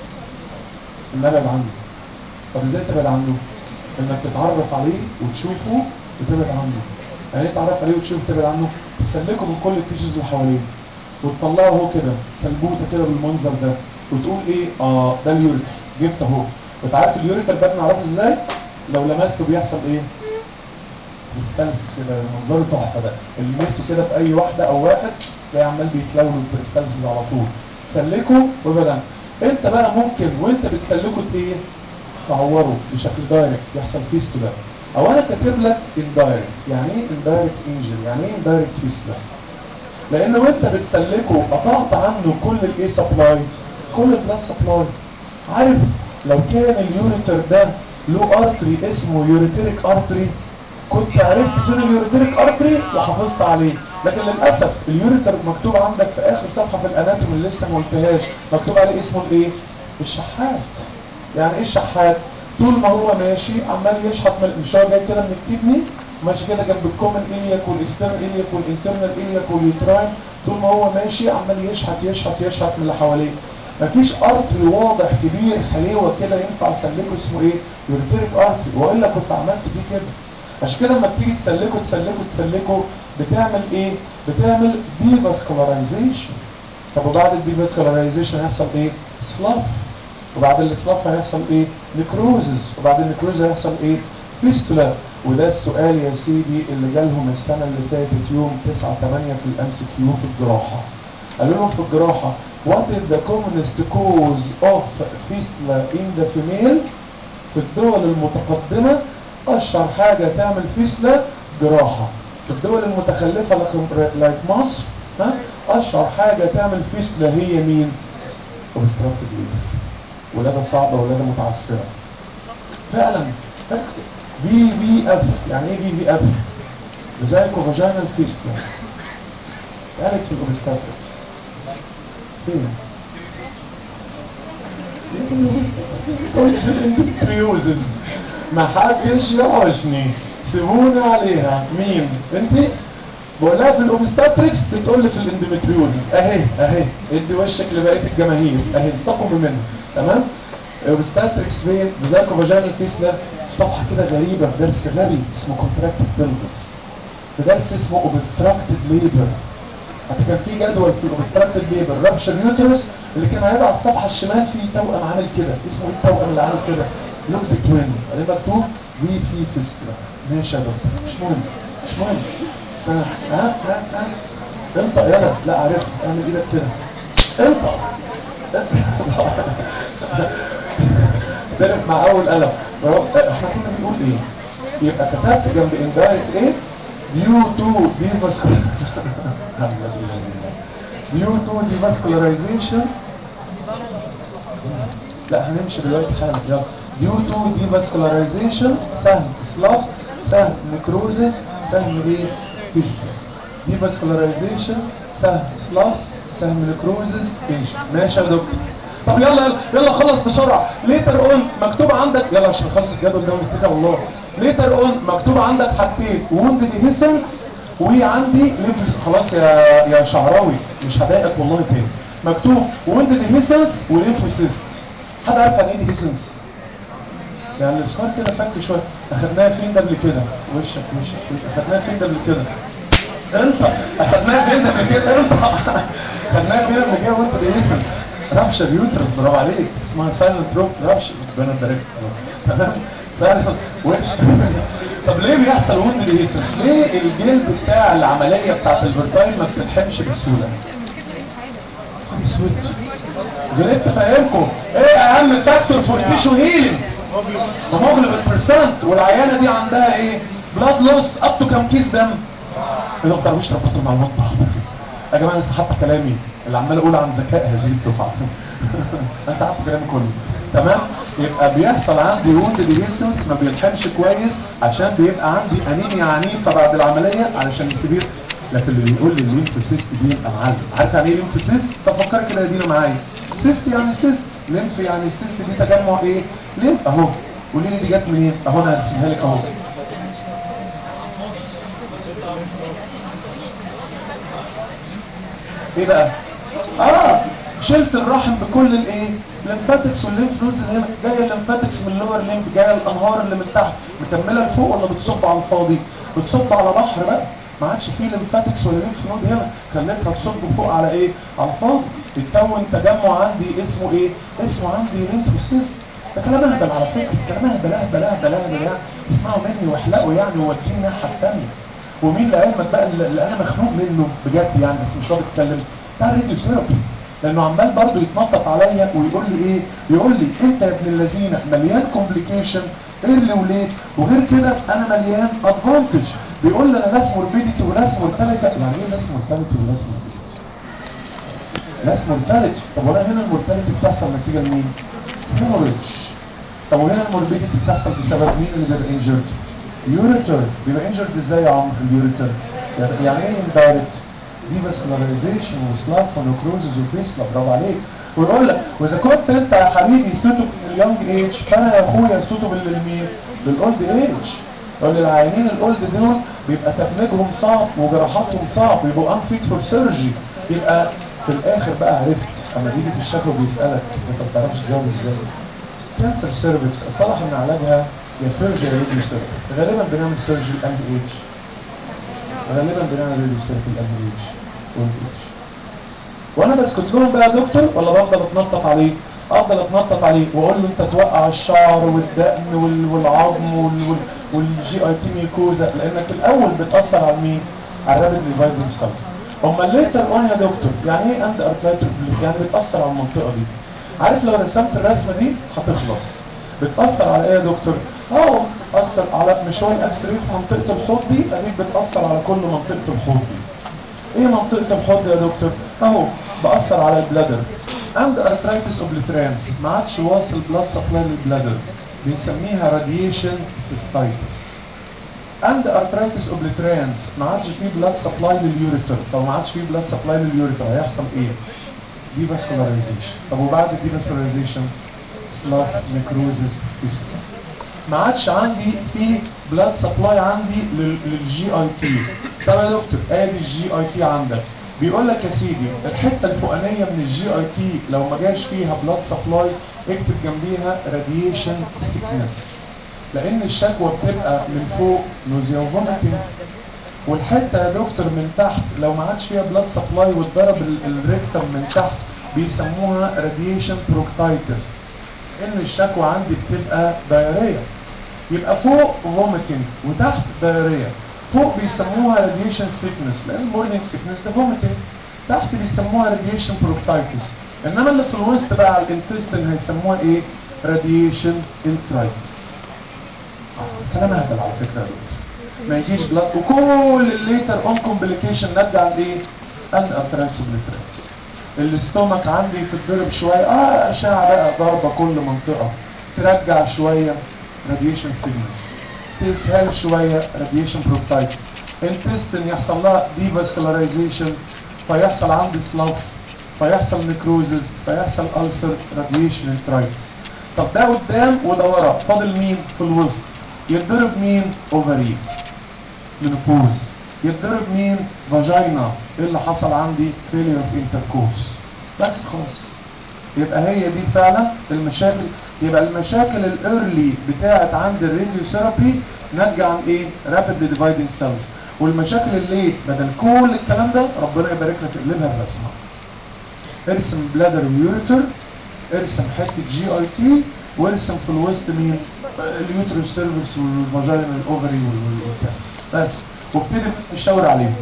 ان ابعد عنه. طب ازاي تبعد عنه؟ انك تتعرف عليه وتشوفه وتبعد عنه. يعني ايه تتعرف عليه وتشوفه وتبعد عنه؟ تسلكه من كل التيشوز اللي حواليه وتطلعه هو كده سلبوته كده بالمنظر ده وتقول ايه؟ اه ده اليوريتر، جبت اهو. وانت عارف اليوريتر ده بنعرفه ازاي؟ لو لمسته بيحصل ايه؟ بريستالسيس كده، منظره تحفه ده، المسه كده في اي واحده او واحد تلاقي عمال بيتلون بريستالسيس على طول. سلكه وابعد عنه. انت بقى ممكن وانت بتسلكه ايه؟ تعوره بشكل دايركت، يحصل فيستولا. او انا كاتب لك اندايركت. يعني ايه اندايركت انجري؟ يعني ايه اندايركت فيستولا؟ لان وانت بتسلكه قطعت عنه كل الايه سبلاي، كل البلاد سبلاي. عارف لو كان اليوريتر ده له ارتري اسمه يوريتريك ارتري كنت عرفت فين اليوريتريك ارتري وحافظت عليه. لكن للاسف اليوريتر مكتوب عندك في اخر صفحه في الاناتومي اللي لسه ما قلتهاش، مكتوب عليه اسمه الايه؟ الشحات. يعني ايه الشحات؟ طول ما هو ماشي عمال يشحط من، مش هو جاي كده من الكدني ماشي كده جنب الكومن الياك والاكسترنال الياك والانترنال الياك واليوتراين، طول ما هو ماشي عمال يشحط يشحط يشحط من اللي حواليه. مفيش ارتري واضح كبير حليوه كده ينفع اسلكه اسمه ايه؟ يوريتريك ارتري، والا كنت عملت فيه كده. عشان كده لما بتيجي تسلكه تسلكه تسلكه بتعمل ايه؟ بتعمل ديفاسكولارايزيشن. طب وبعد الديفاسكولارايزيشن هيحصل ايه؟ سلاف. وبعد الاسلاف هيحصل ايه؟ نكروزز. وبعد النكروز هيحصل ايه؟ فيستولا. وده السؤال يا سيدي اللي جالهم السنه اللي فاتت يوم تسعة تمانية في الام سي كيو في الجراحه. قالوا لهم في الجراحه what is the commonest cause of fistula in the female؟ في الدول المتقدمه اشهر حاجه تعمل فيستولا جراحه. في الدول المتخلفه لايك مصر ها اشهر حاجه تعمل فيستولا هي مين؟ اوبستراكتيف ليبر. ولاده صعبه ولاده متعسره فعلا. في في اف. يعني ايه في في اف؟ فيزايكو فاجينال فيستولا. قالت في الاوبستراكتيف فين؟ قلت في الاندومتريوزز. ما حدش يعرشني، سيبوني عليها. مين انت؟ بقولها في الاوبستاتريكس بتقول لي في الاندومتريوزز. اهي اهي ادي وشك لبقيه الجماهير اهي انتقموا منها. تمام؟ اوبستاتريكس فين؟ بذاكو فاجينال فيستولا. صفحه كده غريبه في درس غبي اسمه كونتراكتد بيلفس، في درس اسمه اوبستراكتد ليبر. حتى كان في جدول في الاوبستراكتد ليبر رابشر يوترس، اللي كان هيبقى على الصفحه الشمال فيه توأم عامل كده. اسمه ايه التوأم اللي عامل كده؟ لوك دي توين. عليه مكتوب في في فيستولا. ماشي يا دكتور، مش مهم مش مهم. استنى. ها ها ها انطق يلا. لا عارف، اعمل ايدك كده. انطق. ضرب مع اول قلم. احنا كنا بنقول ايه؟ يبقى كتبت جنب اندايركت ايه؟ ديو تو ديفاسكولار ديو تو ديفاسكولارايزيشن. لا هنمشي دلوقتي حالا يلا. due to devascularization سهم سلاف سهم نكروزز سهم ايه فيستولا. devascularization سهم سلاف سهم نكروزز انجن. ماشي يا دكتور. طب يلا يلا يلا خلص بسرعه. ليتر اون مكتوب عندك يلا عشان نخلص الجدول ده ونتكل على الله. ليتر اون مكتوب عندك حاجتين ووند ديهيسنس وعندي ليمفوس. خلاص يا يا شعراوي مش هضايقك والله تاني. مكتوب ووند ديهيسنس وليمفوسيست. حد عارف يعني ايه ديهيسنس؟ يعني الاسكار كده فك شويه. اخدناها فين ده قبل كده؟ وشك وشك اخدناها فين ده قبل كده؟ انت اخدناها فين ده قبل كده؟ انت اخدناها فين قبل كده وانت ديهيسنس؟ رابشر يوترس برافو عليك اسمها سايلنت روب رابشر ربنا يبارك لك تمام سايلنت وش. طب ليه بيحصل وند ديهيسنس؟ ليه الجلد بتاع العمليه بتاعت الفيرتايل ما بتلحمش بسهوله؟ اسود غلطت فاهمكم. ايه اهم فاكتور فور تيشو هيلينج؟ هيموجلوبين برسنت. والعيانه دي عندها ايه؟ بلاد لوس اب تو كام كيس دم؟ يا دكتور مش ربطوا معلومات ضخمه يا جماعه. انا سحبت كلامي اللي عمال اقول عن ذكاء هذه الدفعه. انا سحبت كلامي كله تمام. يبقى بيحصل عندي ووند ديهيسنس ما بيلحمش كويس عشان بيبقى عندي انيميا عنيفه بعد العمليه علشان يستبير. لكن اللي بيقول لي الليمفوسيست دي يبقى معلم. عارف يعني ايه ليمفوسيست؟ طب فكر كده يا دينا معايا. سيست يعني سيست، ليمف يعني السيست دي تجمع ايه؟ ليمف اهو. قولي لي دي جت منين؟ اهو انا هرسمها لك اهو. ايه بقى؟ اه شلت الرحم بكل الايه؟ الليمفاتكس والليمف نودز اللي هنا جايه الليمفاتكس من اللور ليمف جايه الانهار اللي من تحت مكمله لفوق ولا بتصب على الفاضي؟ بتصب على بحر بقى. ما عادش فيه ليمفاتكس ولا ليمف نود هنا، خليتها تصب فوق على ايه؟ على الفاضي. اتكون تجمع عندي اسمه ايه؟ اسمه عندي ليمفوسيست. ده كلام اهبل على فكره، كلام اهبل اهبل اهبل اهبل يعني اسمعوا مني واحلقوا يعني ووديني الناحيه الثانيه. ومين لعلمك بقى اللي انا مخنوق منه بجد يعني بس مش راضي اتكلم؟ بتاع الراديو ثيرابي. لانه عمال برضه يتنطط عليا ويقول لي ايه؟ يقول لي انت يا ابن اللذينه مليان كومبليكيشن ايرلي وليت وغير كده انا مليان ادفانتج. بيقول لي انا لاس موربيديتي ولاس مورتاليتي. يعني ايه لاس مورتاليتي ولاس موربيديتي؟ لاس مورتاليتي. طب وانا هنا المورتاليتي بتحصل نتيجه لمين؟ هيموريدج. طب وهنا الموربيديتي بتحصل بسبب مين اللي بيبقى انجرد؟ يوريتر. بيبقى انجرد ازاي يا عمرو اليوريتر؟ يعني ايه اندايركت؟ ديفاسكولاريزيشن وسلاف ونكروزز وفيسلا. برافو عليك. ويقول لك واذا كنت انت يا حبيبي سوتو من اليونج ايج فانا يا اخويا سوتو للمين؟ للاولد ايج. يقول العيانين الاولد دول بيبقى تبنيجهم صعب وجراحاتهم صعب بيبقوا انفيت فور سيرجي. يبقى في الاخر بقى عرفت اما بيجي في الشكوى بيسالك انت ما بتعرفش تجاوب ازاي؟ كانسر سيرفكس اتضح ان علاجها يا سيرجي يا راديو ثيرابي. غالبا بنعمل سيرجي الام بي اتش. غالبا بنعمل راديو ثيرابي الام بي اتش اولد اتش. وانا بسكت لهم بقى يا دكتور ولا بفضل اتنطط عليه؟ افضل اتنطط عليه واقول له انت توقع الشعر والدقن والعظم والجي اي تي ميكوزا لانك الاول بتاثر على مين؟ على الرابيد فايبرنت سيلز. امال ليتر اون يا دكتور يعني ايه اند ارترايتر يعني بتاثر على المنطقه دي؟ عارف لو رسمت الرسمه دي هتخلص. بتاثر على ايه يا دكتور؟ اهو بتاثر على مش هو الاكس راي في منطقه الحوض دي اديك بتاثر على كل منطقه الحوض دي. ايه منطقه الحوض يا دكتور؟ اهو باثر على البلادر. عند ارترايتس اوبليترانس ما عادش واصل بلاد سبلاي للبلادر بنسميها راديشن سيستايتس. عند ارترايتس اوبليترانس ما عادش فيه بلاد سبلاي لليوريتر. طب ما عادش فيه بلاد سبلاي لليوريتر هيحصل ايه؟ ديفاسكولاريزيشن. طب وبعد الديفاسكولاريزيشن سلاف نيكروزز فيستولا. ما عادش عندي في بلاد سبلاي عندي للجي اي تي. طب يا دكتور ادي الجي اي تي عندك بيقول لك يا سيدي الحته الفوقانيه من الجي اي تي لو ما جاش فيها بلاد سبلاي اكتب جنبيها راديشن سيكنس لان الشكوى بتبقى من فوق نوزيا وفوميتنج. والحته يا دكتور من تحت لو ما عادش فيها بلاد سبلاي واتضرب الريكتم من تحت بيسموها راديشن بروكتايتس ان الشكوى عندي بتبقى دايريه. يبقى فوق فوميتنج وتحت دايريه. فوق بيسموها راديشن سيكنس لان المورنينج سيكنس ده فوميتنج. تحت بيسموها راديشن بروكتايتس. انما اللي في الوسط بقى على الانتستين هيسموها ايه؟ راديشن انترايتس. اه كلام اهبل على فكره يا دكتور. ما يجيش بلاد وكل الليتر اون كومبليكيشن نرجع لايه؟ ان ارترايتس اوبليترانس. الاستومك عندي تتضرب شويه اه اشعه بقى ضربه كل منطقه ترجع شويه راديشن سيجنس، تسهل شويه راديشن بروتايتس، انتستين يحصل لها ديفاسكولاريزيشن فيحصل عندي سلاف، فيحصل نكروزز، فيحصل ألسر، راديشن انترايتس. طب ده قدام وده ورا، فاضل مين في الوسط؟ يتضرب مين؟ اوفري، منوبوز. يتضرب مين؟ فاجينا. ايه اللي حصل عندي؟ فيلير اوف انتركورس. بس خلاص. يبقى هي دي فعلا المشاكل. يبقى المشاكل الايرلي بتاعت عند الراديو ثيرابي ناتجه عن ايه؟ رابيدلي ديفايدنج سيلز. والمشاكل الليت بدل كل الكلام ده ربنا يبارك لك اقلبها الرسمه. ارسم بلادر ويوريتر، ارسم حته جي اي تي، وارسم في الوسط مين؟ اليوترس سيرفكس والفاجينا الاوفري والبتاع. بس وابتدي بس تشاور عليهم.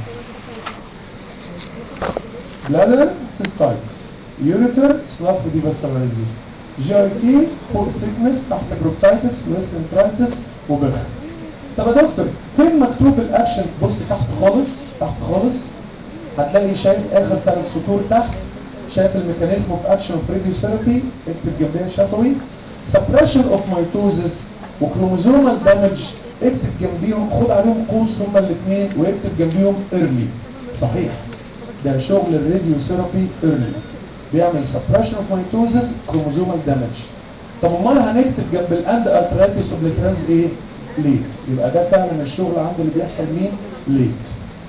بلادر سيستايتس، يوريتر سلاف ديفاسكولاريزيشن، جي اي تي فوق سيكنس، تحت بروكتايتس، ويست انترايتس وبخ. طب يا دكتور فين مكتوب الاكشن؟ بص تحت خالص، تحت خالص هتلاقي شايف اخر ثلاث سطور تحت، شايف الميكانيزم اوف اكشن اوف راديو ثيرابي، اكتب جنبها شفوي، سبريشن اوف ميتوزس وكروموزومال دامج، اكتب جنبيهم، خد عليهم قوس هما الاثنين واكتب جنبيهم ايرلي. صحيح ده شغل الراديو ثيرابي ايرلي، بيعمل سبريشن اوف ميتوزس كروموزومال دامج. طب امال هنكتب جنب الاند ارترايتس اوبليترانز ايه؟ ليت. يبقى ده فعلا الشغل عند اللي بيحصل مين؟ ليت.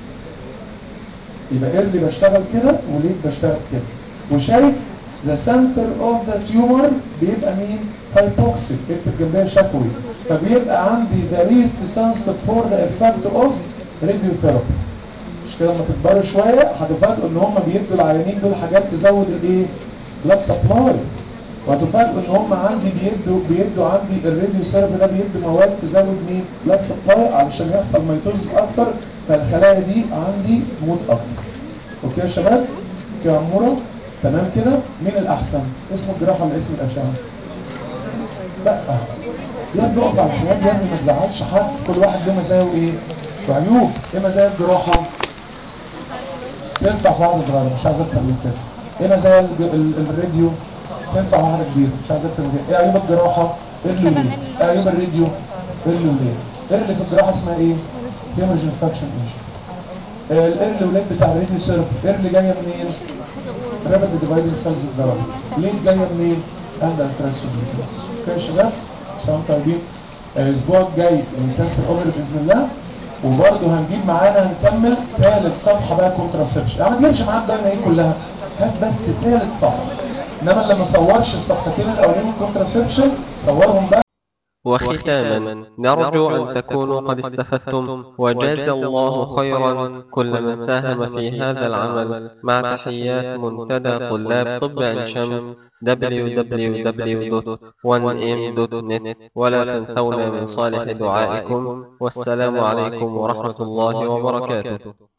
يبقى ايرلي بشتغل كده وليت بشتغل كده. وشايف ذا سنتر اوف ذا تيومر بيبقى مين؟ هايبوكسيك، اكتب جنبها شفوي. فبيبقى عندي ذا ليست سنسيتيف فور ذا افكت اوف راديو ثيرابي. مش كده لما تكبروا شويه هتفاجئوا ان هم بيدوا العيانين دول حاجات تزود الايه؟ بلاد سبلاي. وهتفاجئوا ان هم عندي بيدوا بيدوا عندي الراديو ثيرابي ده بيدوا مواد تزود مين؟ بلاد سبلاي علشان يحصل ميتوزس اكتر، فالخلايا دي عندي تموت اكتر. اوكي يا شباب؟ اوكي يا عموره؟ تمام كده؟ مين الاحسن؟ اسم الجراحه ولا اسم الاشعه؟ لا يا ابني اقف على الحياه يا ابني، ما تزعلش حد، كل واحد له مزايا وايه؟ وعيوب. ايه مزايا الجراحه؟ تنفع في واحده صغيره مش عايز اكتر من كده. ايه مزايا ال- ال- الراديو؟ تنفع واحده كبيره مش عايز اكتر من كده. ايه عيوب الجراحه؟ ايه اللي وليه؟ ايه عيوب الراديو؟ ايه اللي وليه؟ ايه اللي في الجراحه اسمها ايه؟ هيمرج انفكشن ايش؟ الايه اللي ولاد بتاع الراديو سيرف، ايه اللي جايه منين؟ رابط ديفايدنج سيلز الضرب. ليه جايه منين؟ اندر ترانسوبليتنس. اوكي يا شباب؟ سلام طيبين. الاسبوع الجاي الكانسر اوفر باذن الله، وبرده هنجيب معانا هنكمل ثالث صفحه بقى كونتراسبشن. يعني ما تجيبش معاك بقى ايه كلها، هات بس ثالث صفحه. انما اللي ما صورش الصفحتين الاولانيين كونتراسبشن صورهم بقى. وختاما نرجو أن تكونوا قد استفدتم وجاز الله خيرا كل من ساهم في هذا العمل مع تحيات منتدى طلاب طب عين شمس دبليو دبليو دبليو دوت وان ام دوت نت ولا تنسونا من صالح دعائكم والسلام عليكم ورحمة الله وبركاته.